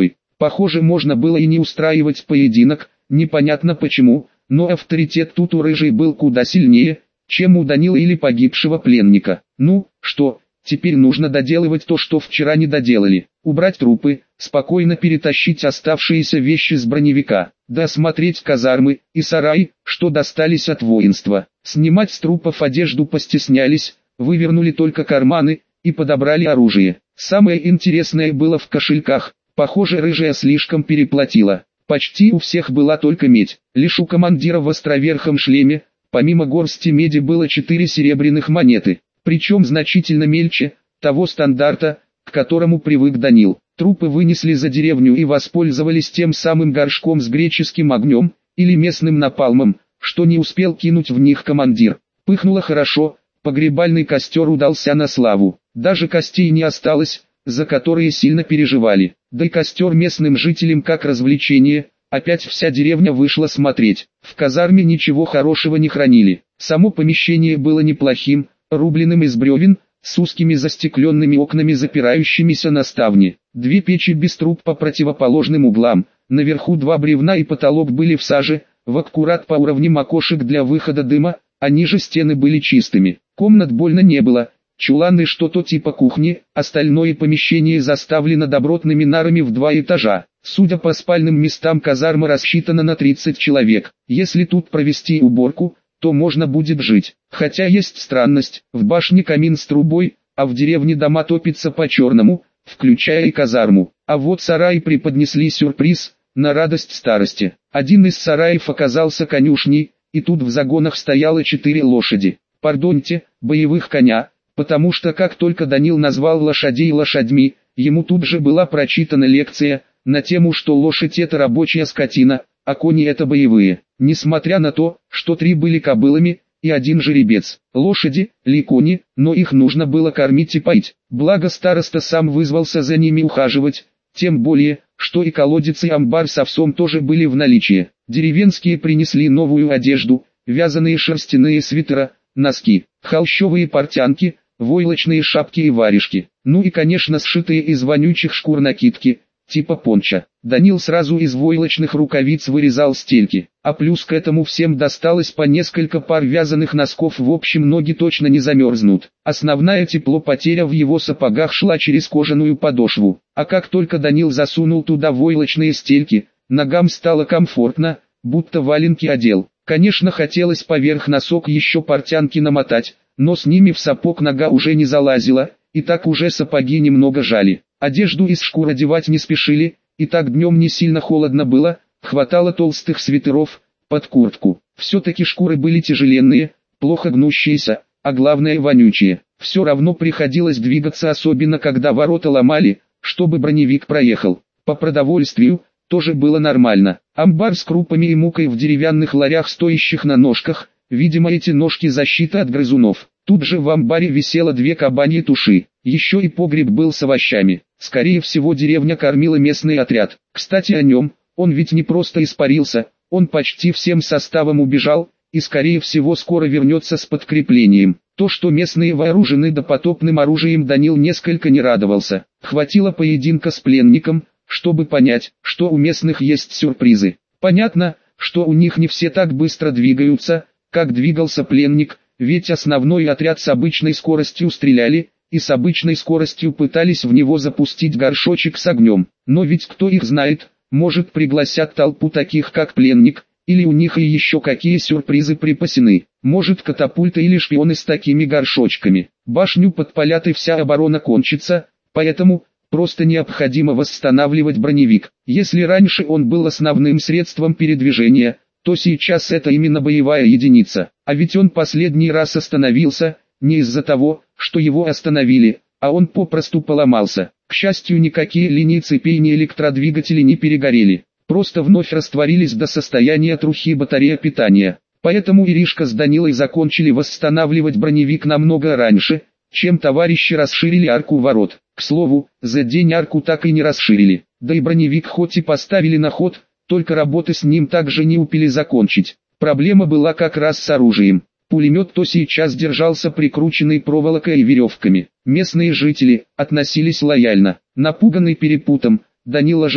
Похоже, можно было и не устраивать поединок, непонятно почему, но авторитет тут у Рыжей был куда сильнее, чем у Данила или погибшего пленника. Ну, что, теперь нужно доделывать то, что вчера не доделали. Убрать трупы, спокойно перетащить оставшиеся вещи с броневика, досмотреть казармы и сараи, что достались от воинства. Снимать с трупов одежду постеснялись, вывернули только карманы и подобрали оружие. Самое интересное было в кошельках. Похоже, Рыжая слишком переплатила. Почти у всех была только медь. Лишь у командира в островерхом шлеме, помимо горсти меди, было четыре серебряных монеты. Причем значительно мельче того стандарта, к которому привык Данил. Трупы вынесли за деревню и воспользовались тем самым горшком с греческим огнем, или местным напалмом, что не успел кинуть в них командир. Пыхнуло хорошо, погребальный костер удался на славу. Даже костей не осталось, за которые сильно переживали. Да и костер местным жителям как развлечение, опять вся деревня вышла смотреть. В казарме ничего хорошего не хранили. Само помещение было неплохим, рубленным из бревен, с узкими застекленными окнами, запирающимися на ставни. Две печи без труб по противоположным углам, наверху два бревна и потолок были в саже, в аккурат по уровням окошек для выхода дыма, а ниже стены были чистыми. Комнат больно не было, чуланы что-то типа кухни, остальное помещение заставлено добротными нарами в два этажа. Судя по спальным местам, казарма рассчитана на тридцать человек. Если тут провести уборку, то можно будет жить. Хотя есть странность, в башне камин с трубой, а в деревне дома топятся по-черному, включая и казарму. А вот сараи преподнесли сюрприз, на радость старости. Один из сараев оказался конюшней, и тут в загонах стояло четыре лошади. Пардоньте, боевых коня, потому что как только Данил назвал лошадей лошадьми, ему тут же была прочитана лекция на тему, что лошадь это рабочая скотина, а кони это боевые. Несмотря на то, что три были кобылами, и один жеребец. Лошади, ли кони, но их нужно было кормить и поить. Благо староста сам вызвался за ними ухаживать, тем более, что и колодец и амбар с овсом тоже были в наличии. Деревенские принесли новую одежду, вязаные шерстяные свитера, носки, холщовые портянки, войлочные шапки и варежки. Ну и конечно сшитые из вонючих шкур накидки, типа пончо. Данил сразу из войлочных рукавиц вырезал стельки, а плюс к этому всем досталось по несколько пар вязаных носков, в общем ноги точно не замерзнут. Основная теплопотеря в его сапогах шла через кожаную подошву, а как только Данил засунул туда войлочные стельки, ногам стало комфортно, будто валенки одел. Конечно, хотелось поверх носок еще портянки намотать, но с ними в сапог нога уже не залазила, и так уже сапоги немного жали. Одежду из шкур одевать не спешили, и так днем не сильно холодно было, хватало толстых свитеров под куртку. Все-таки шкуры были тяжеленные, плохо гнущиеся, а главное вонючие. Все равно приходилось двигаться, особенно когда ворота ломали, чтобы броневик проехал. По продовольствию тоже было нормально. Амбар с крупами и мукой в деревянных ларях, стоящих на ножках, видимо эти ножки защита от грызунов. Тут же в амбаре висело две кабаньи туши, еще и погреб был с овощами. Скорее всего, деревня кормила местный отряд. Кстати о нем, он ведь не просто испарился, он почти всем составом убежал, и скорее всего скоро вернется с подкреплением. То, что местные вооружены допотопным оружием, Данил несколько не радовался. Хватило поединка с пленником, чтобы понять, что у местных есть сюрпризы. Понятно, что у них не все так быстро двигаются, как двигался пленник, ведь основной отряд с обычной скоростью стреляли, и с обычной скоростью пытались в него запустить горшочек с огнем. Но ведь кто их знает, может пригласят толпу таких как пленник, или у них и еще какие сюрпризы припасены. Может катапульты или шпионы с такими горшочками. Башню подпалят и вся оборона кончится, поэтому просто необходимо восстанавливать броневик. Если раньше он был основным средством передвижения, то сейчас это именно боевая единица. А ведь он последний раз остановился, не из-за того, что его остановили, а он попросту поломался. К счастью, никакие линии цепей ни электродвигатели не перегорели. Просто вновь растворились до состояния трухи батарея питания. Поэтому Иришка с Данилой закончили восстанавливать броневик намного раньше, чем товарищи расширили арку ворот. К слову, за день арку так и не расширили. Да и броневик хоть и поставили на ход, только работы с ним также не успели закончить. Проблема была как раз с оружием. Пулемет то сейчас держался прикрученный проволокой и веревками. Местные жители относились лояльно. Напуганный перепутом, Данил ожидал,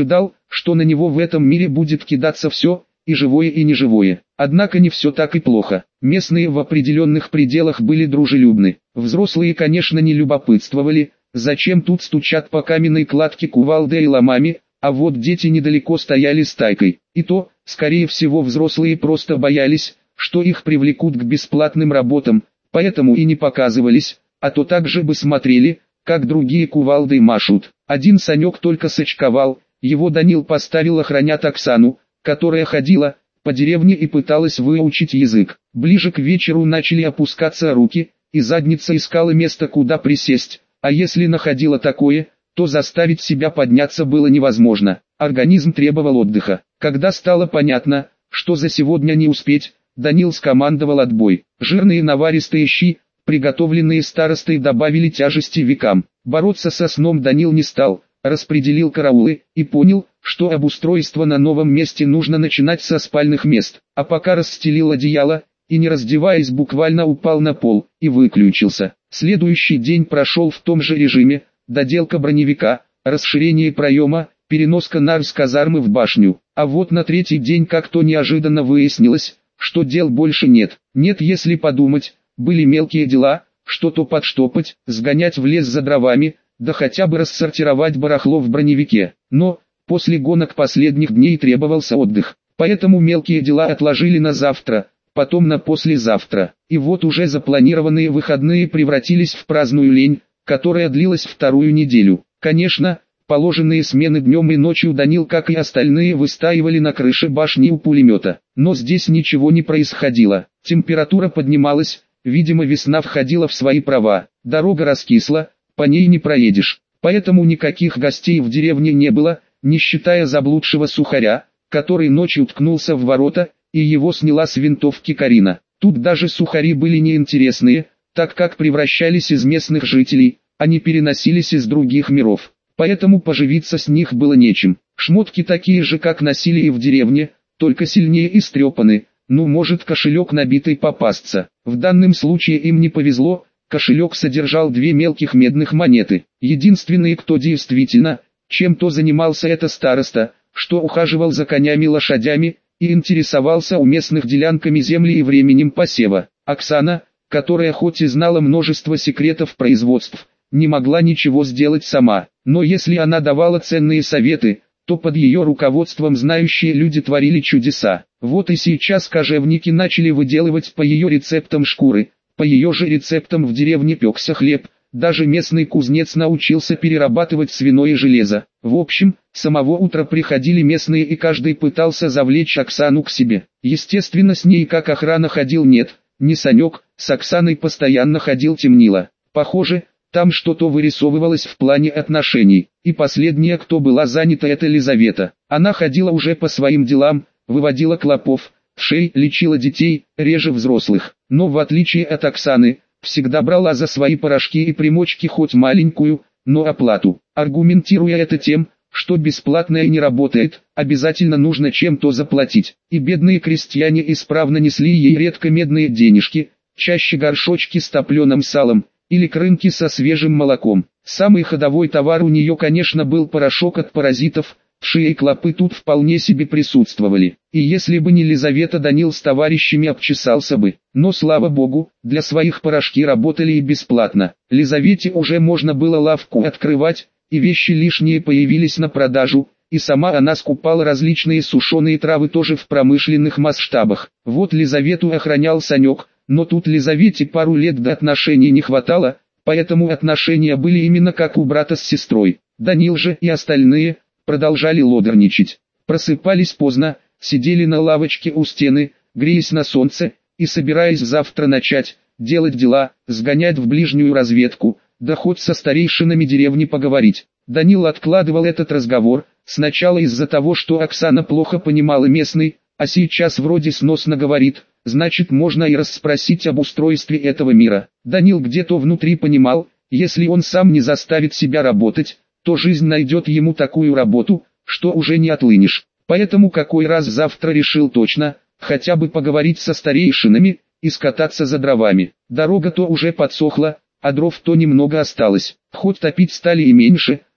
что на него в этом мире будет кидаться все, и живое, и неживое. Однако не все так и плохо. Местные в определенных пределах были дружелюбны. Взрослые, конечно, не любопытствовали, зачем тут стучат по каменной кладке кувалдой и ломами, а вот дети недалеко стояли стайкой. И то, скорее всего, взрослые просто боялись, что их привлекут к бесплатным работам, поэтому и не показывались, а то также бы смотрели, как другие кувалдой машут. Один Санек только сочковал, его Данил поставил охранять Оксану, которая ходила по деревне и пыталась выучить язык. Ближе к вечеру начали опускаться руки, и задница искала место, куда присесть, а если находила такое, то заставить себя подняться было невозможно. Организм требовал отдыха. Когда стало понятно, что за сегодня не успеть, Данил скомандовал отбой. Жирные наваристые щи, приготовленные старостой, добавили тяжести векам. Бороться со сном Данил не стал, распределил караулы и понял, что обустройство на новом месте нужно начинать со спальных мест. А пока расстелил одеяло и, не раздеваясь, буквально упал на пол и выключился. Следующий день прошел в том же режиме: доделка броневика, расширение проема, переноска нар с казармы в башню. А вот на третий день как-то неожиданно выяснилось, что дел больше нет. Нет, если подумать, были мелкие дела, что-то подштопать, сгонять в лес за дровами, да хотя бы рассортировать барахло в броневике. Но после гонок последних дней требовался отдых, поэтому мелкие дела отложили на завтра, потом на послезавтра. И вот уже запланированные выходные превратились в праздную лень, которая длилась вторую неделю. Конечно, положенные смены днем и ночью Данил, как и остальные, выстаивали на крыше башни у пулемета. Но здесь ничего не происходило. Температура поднималась, видимо, весна входила в свои права. Дорога раскисла, по ней не проедешь. Поэтому никаких гостей в деревне не было, не считая заблудшего сухаря, который ночью ткнулся в ворота, и его сняла с винтовки Карина. Тут даже сухари были неинтересные, так как превращались из местных жителей, а не переносились из других миров. Поэтому поживиться с них было нечем. Шмотки такие же, как носили и в деревне, только сильнее истрепаны. Ну, может, кошелек набитый попасться. В данном случае им не повезло, кошелек содержал две мелких медных монеты. Единственные, кто действительно чем-то занимался, это староста, что ухаживал за конями, лошадями и интересовался у местных делянками земли и временем посева. Оксана, которая хоть и знала множество секретов производств, не могла ничего сделать сама. Но если она давала ценные советы, то под ее руководством знающие люди творили чудеса. Вот и сейчас кожевники начали выделывать по ее рецептам шкуры, по ее же рецептам в деревне пекся хлеб, даже местный кузнец научился перерабатывать свиное железо. В общем, с самого утра приходили местные, и каждый пытался завлечь Оксану к себе. Естественно, с ней как охрана ходил нет, не Санек, с Оксаной постоянно ходил Темнила. Похоже, там что-то вырисовывалось в плане отношений, и последняя, кто была занята, это Лизавета. Она ходила уже по своим делам, выводила клопов, вшей, лечила детей, реже взрослых. Но в отличие от Оксаны, всегда брала за свои порошки и примочки хоть маленькую, но оплату, аргументируя это тем, что бесплатное не работает, обязательно нужно чем-то заплатить. И бедные крестьяне исправно несли ей редко медные денежки, чаще горшочки с топленым салом, или крынки со свежим молоком. Самый ходовой товар у нее, конечно, был порошок от паразитов, вши и клопы тут вполне себе присутствовали. И если бы не Лизавета, Данил с товарищами обчесался бы. Но слава богу, для своих порошки работали и бесплатно. Лизавете уже можно было лавку открывать, и вещи лишние появились на продажу, и сама она скупала различные сушеные травы тоже в промышленных масштабах. Вот Лизавету охранял Санек, но тут Лизавете пару лет до отношений не хватало, поэтому отношения были именно как у брата с сестрой. Данил же и остальные продолжали лодорничать. Просыпались поздно, сидели на лавочке у стены, греясь на солнце, и собираясь завтра начать делать дела, сгонять в ближнюю разведку, да хоть со старейшинами деревни поговорить. Данил откладывал этот разговор, сначала из-за того, что Оксана плохо понимала местный, а сейчас вроде сносно говорит, значит можно и расспросить об устройстве этого мира. Данил где-то внутри понимал, если он сам не заставит себя работать, то жизнь найдет ему такую работу, что уже не отлынешь. Поэтому какой раз завтра решил точно, хотя бы поговорить со старейшинами, и скататься за дровами. Дорога то уже подсохла, а дров то немного осталось. Хоть топить стали и меньше,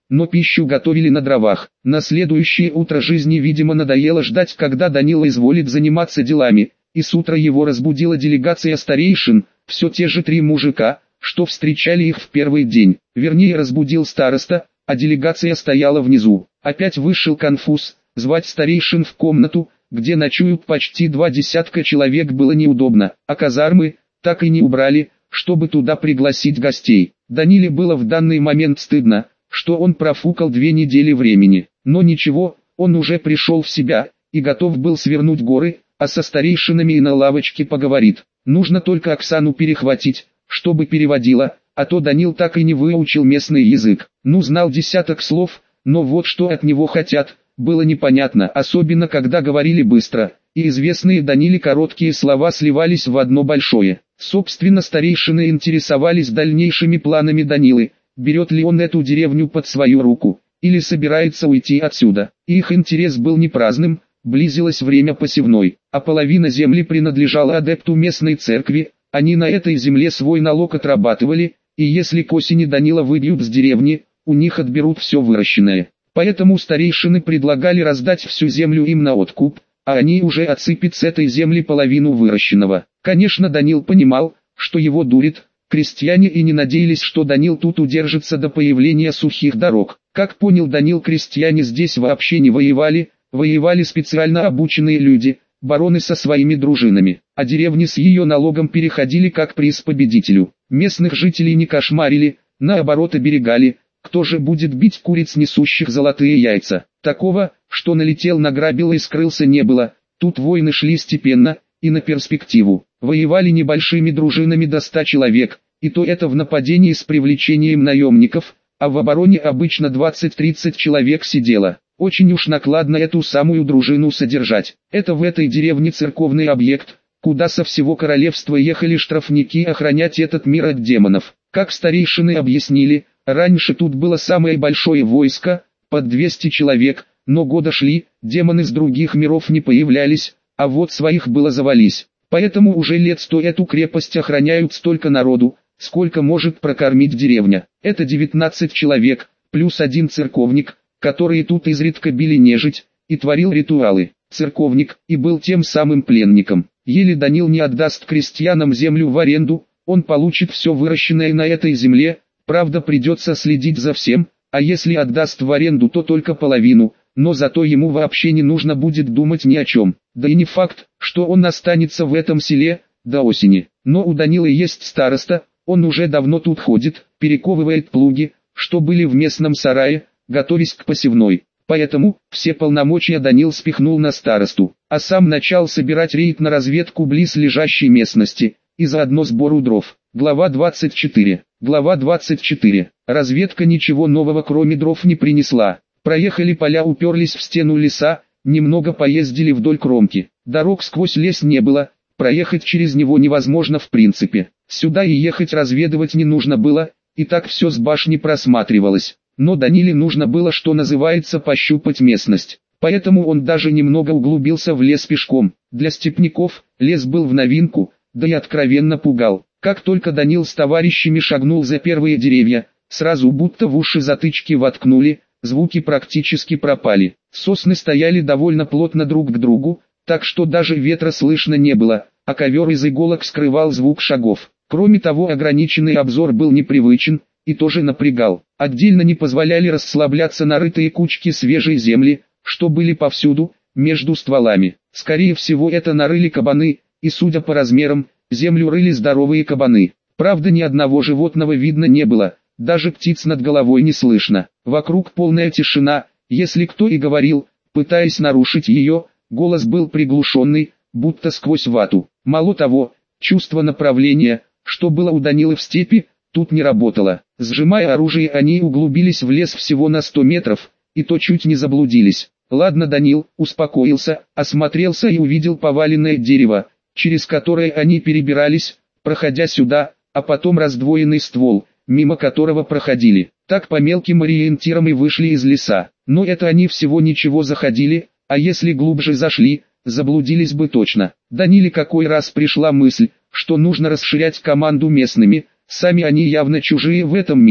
но пищу готовили на дровах. На следующее утро жизни видимо надоело ждать, когда Данила изволит заниматься делами, и с утра его разбудила делегация старейшин, все те же три мужика, что встречали их в первый день. Вернее, разбудил староста, а делегация стояла внизу. Опять вышел конфуз, звать старейшин в комнату, где ночуют почти два десятка человек, было неудобно, а казармы так и не убрали, чтобы туда пригласить гостей. Даниле было в данный момент стыдно, что он профукал две недели времени. Но ничего, он уже пришел в себя, и готов был свернуть горы, а со старейшинами и на лавочке поговорит. Нужно только Оксану перехватить, чтобы переводила, а то Данил так и не выучил местный язык. Ну, знал десяток слов, но вот что от него хотят, было непонятно, особенно когда говорили быстро, и известные Даниле короткие слова сливались в одно большое. Собственно, старейшины интересовались дальнейшими планами Данилы, берет ли он эту деревню под свою руку, или собирается уйти отсюда. Их интерес был не праздным, близилось время посевной, а половина земли принадлежала адепту местной церкви, они на этой земле свой налог отрабатывали, и если к осени Данила выбьют с деревни, у них отберут все выращенное. Поэтому старейшины предлагали раздать всю землю им на откуп, а они уже отсыпят с этой земли половину выращенного. Конечно, Данил понимал, что его дурит, крестьяне и не надеялись, что Данил тут удержится до появления сухих дорог. Как понял Данил, крестьяне здесь вообще не воевали, воевали специально обученные люди, бароны со своими дружинами, а деревни с ее налогом переходили как приз победителю. Местных жителей не кошмарили, наоборот оберегали. Кто же будет бить куриц, несущих золотые яйца? Такого, что налетел, награбил и скрылся, не было. Тут войны шли степенно и на перспективу. Воевали небольшими дружинами до ста человек, и то это в нападении с привлечением наемников, а в обороне обычно двадцать-тридцать человек сидело. Очень уж накладно эту самую дружину содержать. Это в этой деревне церковный объект, куда со всего королевства ехали штрафники охранять этот мир от демонов. Как старейшины объяснили, раньше тут было самое большое войско, под двести человек, но года шли, демоны с других миров не появлялись, а вот своих было завались. Поэтому уже лет сто эту крепость охраняют столько народу, сколько может прокормить деревня. Это девятнадцать человек, плюс один церковник, который тут изредка били нежить, и творил ритуалы. Церковник, и был тем самым пленником. Еле Данил не отдаст крестьянам землю в аренду, он получит все выращенное на этой земле, правда придется следить за всем, а если отдаст в аренду, то только половину, но зато ему вообще не нужно будет думать ни о чем. Да и не факт, что он останется в этом селе до осени. Но у Данилы есть староста, он уже давно тут ходит, перековывает плуги, что были в местном сарае, готовясь к посевной. Поэтому все полномочия Данил спихнул на старосту, а сам начал собирать рейд на разведку близ лежащей местности, и заодно сбору дров. Глава двадцать четыре. Глава двадцать четыре. Разведка ничего нового кроме дров не принесла. Проехали поля, уперлись в стену леса, немного поездили вдоль кромки. Дорог сквозь лес не было, проехать через него невозможно в принципе. Сюда и ехать разведывать не нужно было, и так все с башни просматривалось. Но Даниле нужно было, что называется, пощупать местность. Поэтому он даже немного углубился в лес пешком. Для степняков лес был в новинку, да и откровенно пугал. Как только Данил с товарищами шагнул за первые деревья, сразу будто в уши затычки воткнули, звуки практически пропали. Сосны стояли довольно плотно друг к другу, так что даже ветра слышно не было, а ковер из иголок скрывал звук шагов. Кроме того, ограниченный обзор был непривычен, и тоже напрягал. Отдельно не позволяли расслабляться нарытые кучки свежей земли, что были повсюду, между стволами. Скорее всего, это нарыли кабаны, и судя по размерам, землю рыли здоровые кабаны. Правда, ни одного животного видно не было, даже птиц над головой не слышно. Вокруг полная тишина, если кто и говорил, пытаясь нарушить ее, голос был приглушенный, будто сквозь вату. Мало того, чувство направления, что было у Данилы в степи, тут не работало. Сжимая оружие, они углубились в лес всего на сто метров, и то чуть не заблудились. Ладно, Данил успокоился, осмотрелся и увидел поваленное дерево, через которое они перебирались, проходя сюда, а потом раздвоенный ствол, мимо которого проходили. Так по мелким ориентирам и вышли из леса. Но это они всего ничего заходили, а если глубже зашли, заблудились бы точно. Даниле какой раз пришла мысль, что нужно расширять команду местными, сами они явно чужие в этом мире,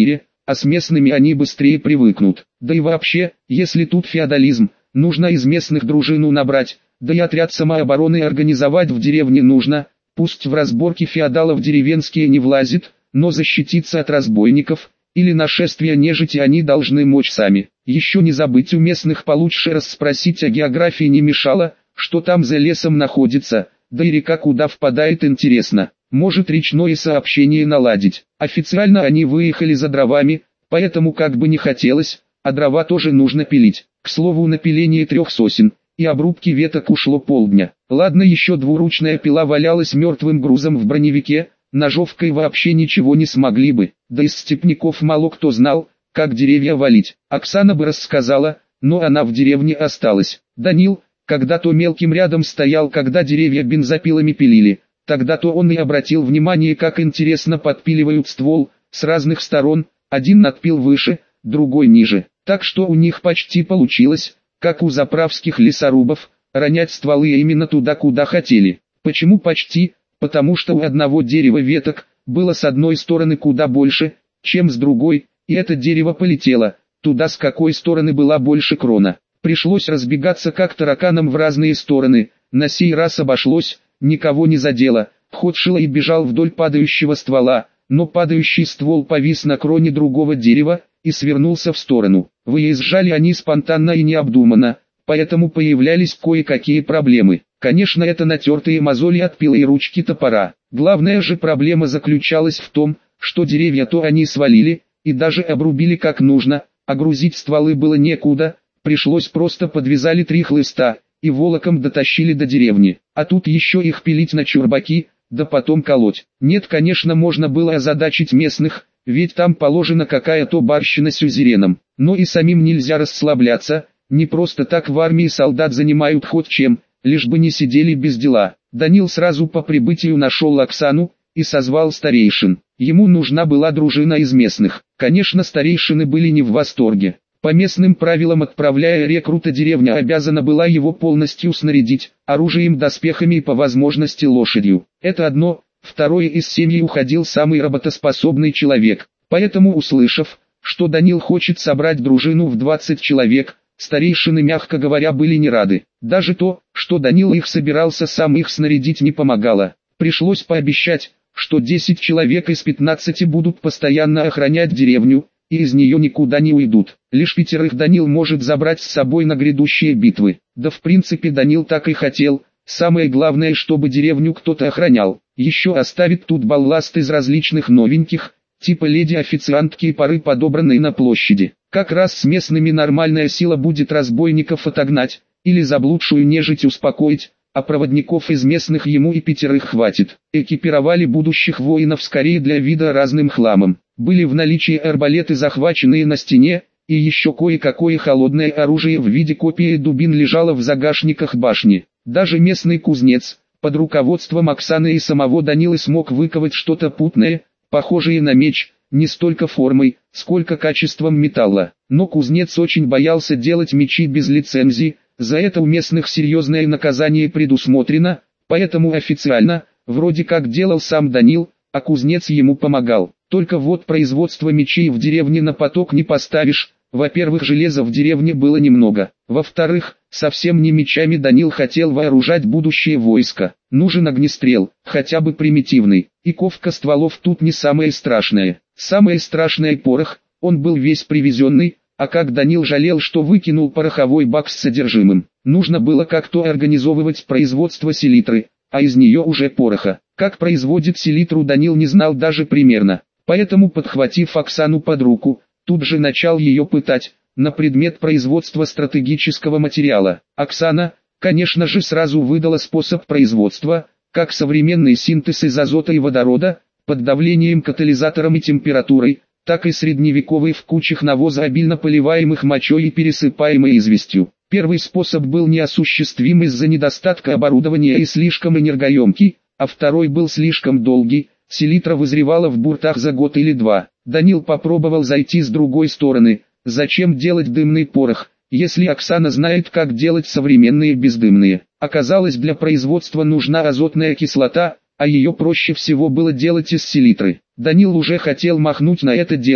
а с местными они быстрее привыкнут. Да и вообще, если тут феодализм, нужно из местных дружину набрать, да и отряд самообороны организовать в деревне нужно, пусть в разборки феодалов деревенские не влазит, но защититься от разбойников или нашествия нежити они должны мочь сами. Еще не забыть у местных получше расспросить о географии не мешало, что там за лесом находится, да и река куда впадает интересно. Может речное сообщение наладить. Официально они выехали за дровами, поэтому как бы не хотелось, а дрова тоже нужно пилить. К слову, на пиление трех сосен и обрубки веток ушло полдня. Ладно, еще двуручная пила валялась мертвым грузом в броневике, ножовкой вообще ничего не смогли бы, да из степняков мало кто знал, как деревья валить. Оксана бы рассказала, но она в деревне осталась. Данил, когда-то мелким рядом стоял, когда деревья бензопилами пилили, тогда-то он и обратил внимание, как интересно подпиливают ствол, с разных сторон, один надпил выше, другой ниже, так что у них почти получилось, как у заправских лесорубов, ронять стволы именно туда, куда хотели. Почему почти? Потому что у одного дерева веток было с одной стороны куда больше, чем с другой, и это дерево полетело туда, с какой стороны была больше крона. Пришлось разбегаться как тараканам в разные стороны, на сей раз обошлось, никого не задело, ход шило и бежал вдоль падающего ствола, но падающий ствол повис на кроне другого дерева и свернулся в сторону. Выезжали они спонтанно и необдуманно, поэтому появлялись кое-какие проблемы. Конечно, это натертые мозоли от пилы и ручки топора. Главная же проблема заключалась в том, что деревья то они свалили, и даже обрубили как нужно, а грузить стволы было некуда, пришлось просто подвязали три хлыста, и волоком дотащили до деревни. А тут еще их пилить на чурбаки, да потом колоть. Нет, конечно, можно было озадачить местных, ведь там положена какая-то барщина с сюзереном. Но и самим нельзя расслабляться, не просто так в армии солдат занимают хоть чем, лишь бы не сидели без дела. Данил сразу по прибытию нашел Оксану и созвал старейшин. Ему нужна была дружина из местных. Конечно, старейшины были не в восторге. По местным правилам, отправляя рекрута, деревня обязана была его полностью снарядить, оружием, доспехами и по возможности лошадью. Это одно. Второе, из семьи уходил самый работоспособный человек. Поэтому, услышав, что Данил хочет собрать дружину в двадцать человек, старейшины, мягко говоря, были не рады. Даже то, что Данил их собирался сам их снарядить, не помогало. Пришлось пообещать, что десять человек из пятнадцати будут постоянно охранять деревню, и из нее никуда не уйдут. Лишь пятерых Данил может забрать с собой на грядущие битвы. Да в принципе Данил так и хотел. Самое главное, чтобы деревню кто-то охранял. Еще оставит тут балласт из различных новеньких, типа леди-официантки и пары, подобранные на площади. Как раз с местными нормальная сила будет разбойников отогнать, или заблудшую нежить успокоить, а проводников из местных ему и пятерых хватит. Экипировали будущих воинов скорее для вида разным хламом. Были в наличии арбалеты, захваченные на стене, и еще кое-какое холодное оружие в виде копий дубин лежало в загашниках башни. Даже местный кузнец, под руководством Оксаны и самого Данилы, смог выковать что-то путное, похожее на меч, не столько формой, сколько качеством металла. Но кузнец очень боялся делать мечи без лицензии, за это у местных серьезное наказание предусмотрено, поэтому официально, вроде как делал сам Данил, а кузнец ему помогал. Только вот производство мечей в деревне на поток не поставишь. Во-первых, железа в деревне было немного. Во-вторых, совсем не мечами Данил хотел вооружать будущее войско. Нужен огнестрел, хотя бы примитивный. И ковка стволов тут не самое страшное. Самое страшное — порох, он был весь привезенный, а как Данил жалел, что выкинул пороховой бак с содержимым. Нужно было как-то организовывать производство селитры, а из нее уже пороха. Как производит селитру, Данил не знал даже примерно. Поэтому, подхватив Оксану под руку, тут же начал ее пытать, на предмет производства стратегического материала. Оксана, конечно же, сразу выдала способ производства, как современный синтез из азота и водорода, под давлением, катализатором и температурой, так и средневековый в кучах навоза, обильно поливаемых мочой и пересыпаемой известью. Первый способ был неосуществим из-за недостатка оборудования и слишком энергоемкий, а второй был слишком долгий. Селитра вызревала в буртах за год или два. Данил попробовал зайти с другой стороны. Зачем делать дымный порох, если Оксана знает, как делать современные бездымные? Оказалось, для производства нужна азотная кислота, а ее проще всего было делать из селитры. Данил уже хотел махнуть на это дело,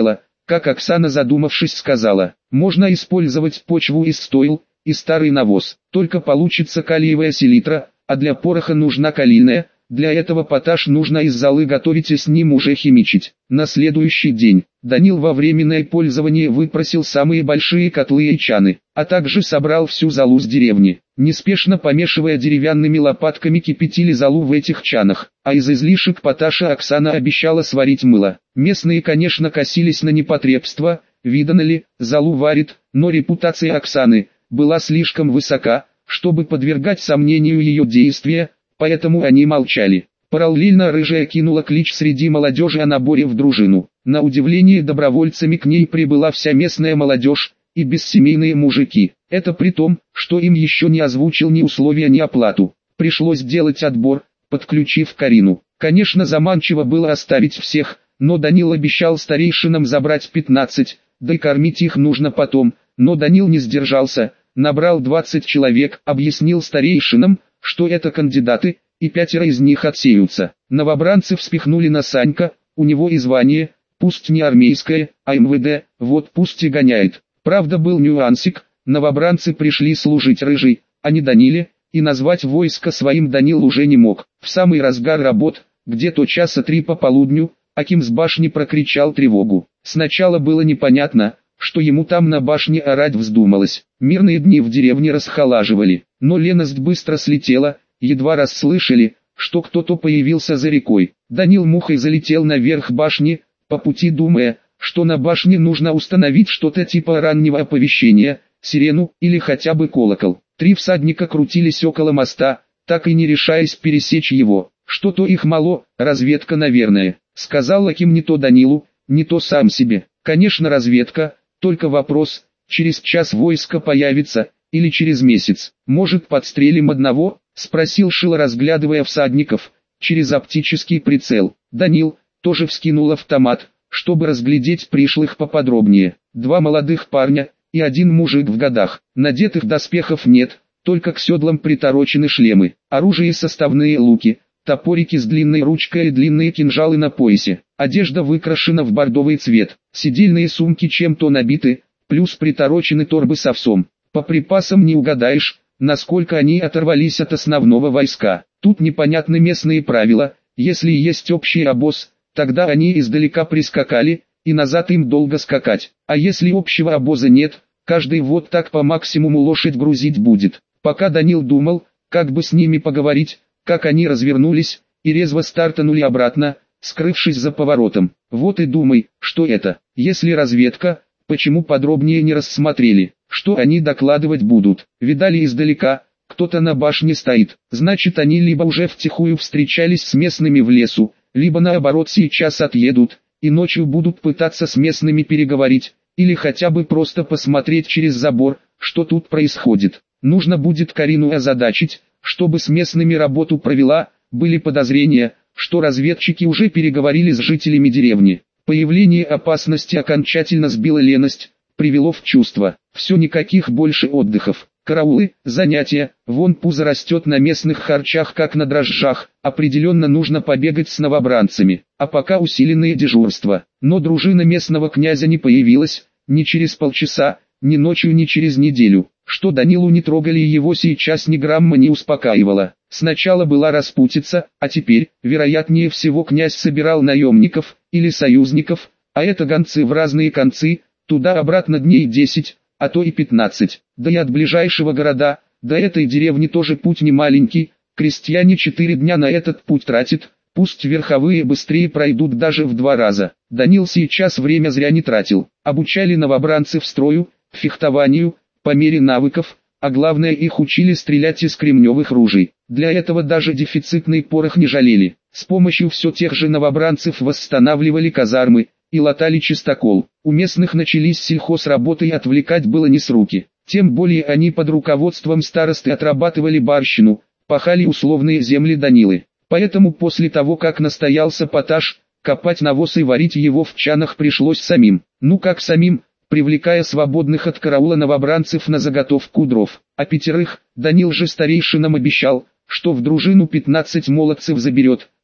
как Оксана, задумавшись, сказала: «Можно использовать почву из стойл и старый навоз, только получится калиевая селитра, а для пороха нужна калийная. Для этого поташ нужно из золы готовить и с ним уже химичить». На следующий день Данил во временное пользование выпросил самые большие котлы и чаны, а также собрал всю золу с деревни. Неспешно помешивая деревянными лопатками, кипятили золу в этих чанах, а из излишек поташа Оксана обещала сварить мыло. Местные, конечно, косились на непотребство, видано ли, золу варит, но репутация Оксаны была слишком высока, чтобы подвергать сомнению ее действия, поэтому они молчали. Параллельно Рыжая кинула клич среди молодежи о наборе в дружину. На удивление добровольцами к ней прибыла вся местная молодежь и бессемейные мужики. Это при том, что им еще не озвучил ни условия, ни оплату. Пришлось делать отбор, подключив Карину. Конечно, заманчиво было оставить всех, но Данил обещал старейшинам забрать пятнадцать, да и кормить их нужно потом. Но Данил не сдержался, набрал двадцать человек, объяснил старейшинам, что это кандидаты, и пятеро из них отсеются. Новобранцев спихнули на Санька, у него и звание, пусть не армейское, а эм вэ дэ, вот пусть и гоняет. Правда, был нюансик, новобранцы пришли служить Рыжей, а не Даниле, и назвать войско своим Данил уже не мог. В самый разгар работ, где-то часа три по полудню, Аким с башни прокричал тревогу. Сначала было непонятно, что ему там на башне орать вздумалось. Мирные дни в деревне расхолаживали, но леность быстро слетела, едва расслышали, что кто-то появился за рекой. Данил мухой залетел наверх башни, по пути думая, что на башне нужно установить что-то типа раннего оповещения, сирену или хотя бы колокол. Три всадника крутились около моста, так и не решаясь пересечь его. Что-то их мало, разведка, наверное, сказал Аким не то Данилу, не то сам себе. Конечно, разведка, только вопрос, через час войско появится, или через месяц. Может, подстрелим одного? Спросил Шило, разглядывая всадников, через оптический прицел. Данил тоже вскинул автомат, чтобы разглядеть пришлых поподробнее. Два молодых парня и один мужик в годах. Надетых доспехов нет, только к седлам приторочены шлемы. Оружие и составные луки, топорики с длинной ручкой и длинные кинжалы на поясе. Одежда выкрашена в бордовый цвет. Седельные сумки чем-то набиты, плюс приторочены торбы с овсом. По припасам не угадаешь, насколько они оторвались от основного войска. Тут непонятны местные правила, если есть общий обоз, тогда они издалека прискакали, и назад им долго скакать. А если общего обоза нет, каждый вот так по максимуму лошадь грузить будет. Пока Данил думал, как бы с ними поговорить, как они развернулись, и резво стартанули обратно, скрывшись за поворотом. Вот и думай, что это. Если разведка, почему подробнее не рассмотрели, что они докладывать будут. Видали издалека, кто-то на башне стоит, значит они либо уже втихую встречались с местными в лесу, либо наоборот сейчас отъедут, и ночью будут пытаться с местными переговорить, или хотя бы просто посмотреть через забор, что тут происходит. Нужно будет Карину озадачить, чтобы с местными работу провела. Были подозрения, что разведчики уже переговорили с жителями деревни. Появление опасности окончательно сбило леность, привело в чувство. Все, никаких больше отдыхов. Караулы, занятия, вон пузо растет на местных харчах как на дрожжах, определенно нужно побегать с новобранцами, а пока усиленные дежурства. Но дружина местного князя не появилась, ни через полчаса, ни ночью, ни через неделю. Что Данилу не трогали и его сейчас ни грамма не успокаивало. Сначала была распутица, а теперь, вероятнее всего, князь собирал наемников, или союзников, а это гонцы в разные концы, туда-обратно дней десять, а то и пятнадцать. Да и от ближайшего города, до этой деревни тоже путь не маленький, крестьяне четыре дня на этот путь тратят, пусть верховые быстрее пройдут даже в два раза. Данил сейчас время зря не тратил, обучали новобранцев строю, фехтованию, по мере навыков, а главное, их учили стрелять из кремневых ружей. Для этого даже дефицитный порох не жалели. С помощью все тех же новобранцев восстанавливали казармы и латали чистокол. У местных начались сельхозработы и отвлекать было не с руки. Тем более они под руководством старосты отрабатывали барщину, пахали условные земли Данилы. Поэтому после того, как настоялся поташ, копать навоз и варить его в чанах пришлось самим. Ну как самим, привлекая свободных от караула новобранцев на заготовку дров. А пятерых, Данил же старейшинам обещал, что в дружину пятнадцать молодцев заберет,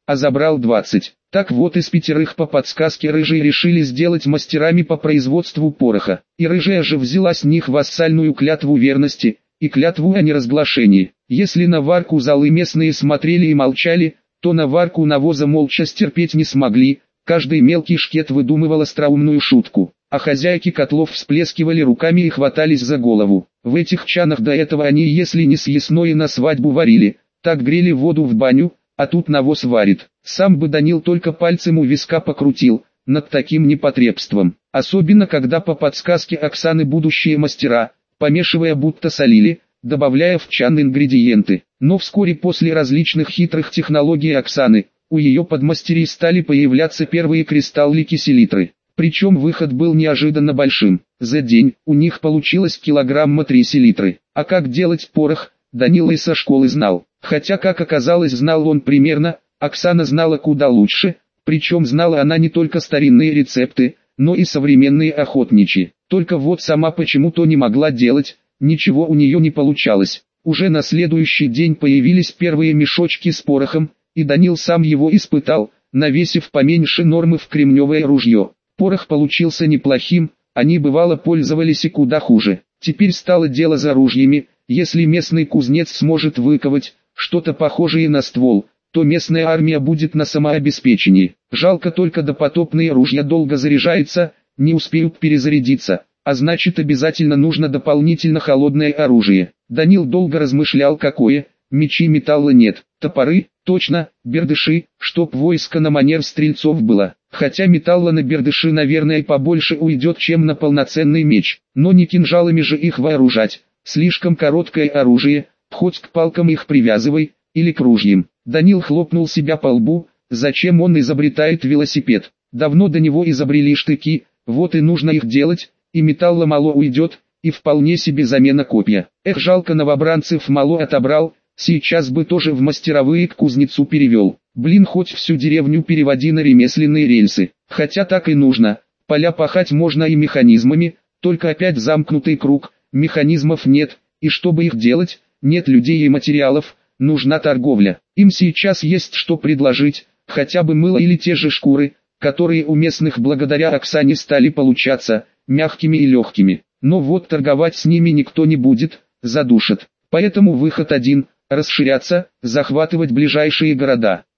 а забрал двадцать. Так вот, из пятерых по подсказке Рыжей решили сделать мастерами по производству пороха. И Рыжая же взяла с них вассальную клятву верности и клятву о неразглашении. Если на варку золы местные смотрели и молчали, то на варку навоза молча стерпеть не смогли. Каждый мелкий шкет выдумывал остроумную шутку, а хозяйки котлов всплескивали руками и хватались за голову. В этих чанах до этого они, если не съестное на свадьбу варили, так грели воду в баню, а тут навоз варит. Сам бы Данил только пальцем у виска покрутил над таким непотребством. Особенно когда по подсказке Оксаны будущие мастера, помешивая будто солили, добавляя в чан ингредиенты. Но вскоре после различных хитрых технологий Оксаны, у ее подмастерий стали появляться первые кристаллики-селитры. Причем выход был неожиданно большим. За день у них получилось килограмма три селитры. А как делать порох, Данила и со школы знал. Хотя, как оказалось, знал он примерно, Оксана знала куда лучше, причем знала она не только старинные рецепты, но и современные охотничьи. Только вот сама почему-то не могла делать, ничего у нее не получалось. Уже на следующий день появились первые мешочки с порохом, и Данил сам его испытал, навесив поменьше нормы в кремневое ружье. Порох получился неплохим, они бывало пользовались и куда хуже. Теперь стало дело за ружьями. Если местный кузнец сможет выковать что-то похожее на ствол, то местная армия будет на самообеспечении. Жалко только допотопные ружья долго заряжаются, не успеют перезарядиться, а значит обязательно нужно дополнительно холодное оружие. Данил долго размышлял, какое. Мечи металла нет, топоры, точно, бердыши, чтоб войско на манер стрельцов было. Хотя металла на бердыши, наверное, побольше уйдет, чем на полноценный меч. Но не кинжалами же их вооружать. Слишком короткое оружие, хоть к палкам их привязывай, или к ружьям. Данил хлопнул себя по лбу, зачем он изобретает велосипед? Давно до него изобрели штыки, вот и нужно их делать, и металла мало уйдет, и вполне себе замена копья. Эх, жалко, новобранцев мало отобрал, сейчас бы тоже в мастеровые к кузнецу перевел. Блин, хоть всю деревню переводи на ремесленные рельсы. Хотя так и нужно, поля пахать можно и механизмами, только опять замкнутый круг. Механизмов нет, и чтобы их делать, нет людей и материалов, нужна торговля. Им сейчас есть что предложить, хотя бы мыло или те же шкуры, которые у местных благодаря Оксане стали получаться, мягкими и легкими. Но вот торговать с ними никто не будет, задушат. Поэтому выход один – расширяться, захватывать ближайшие города.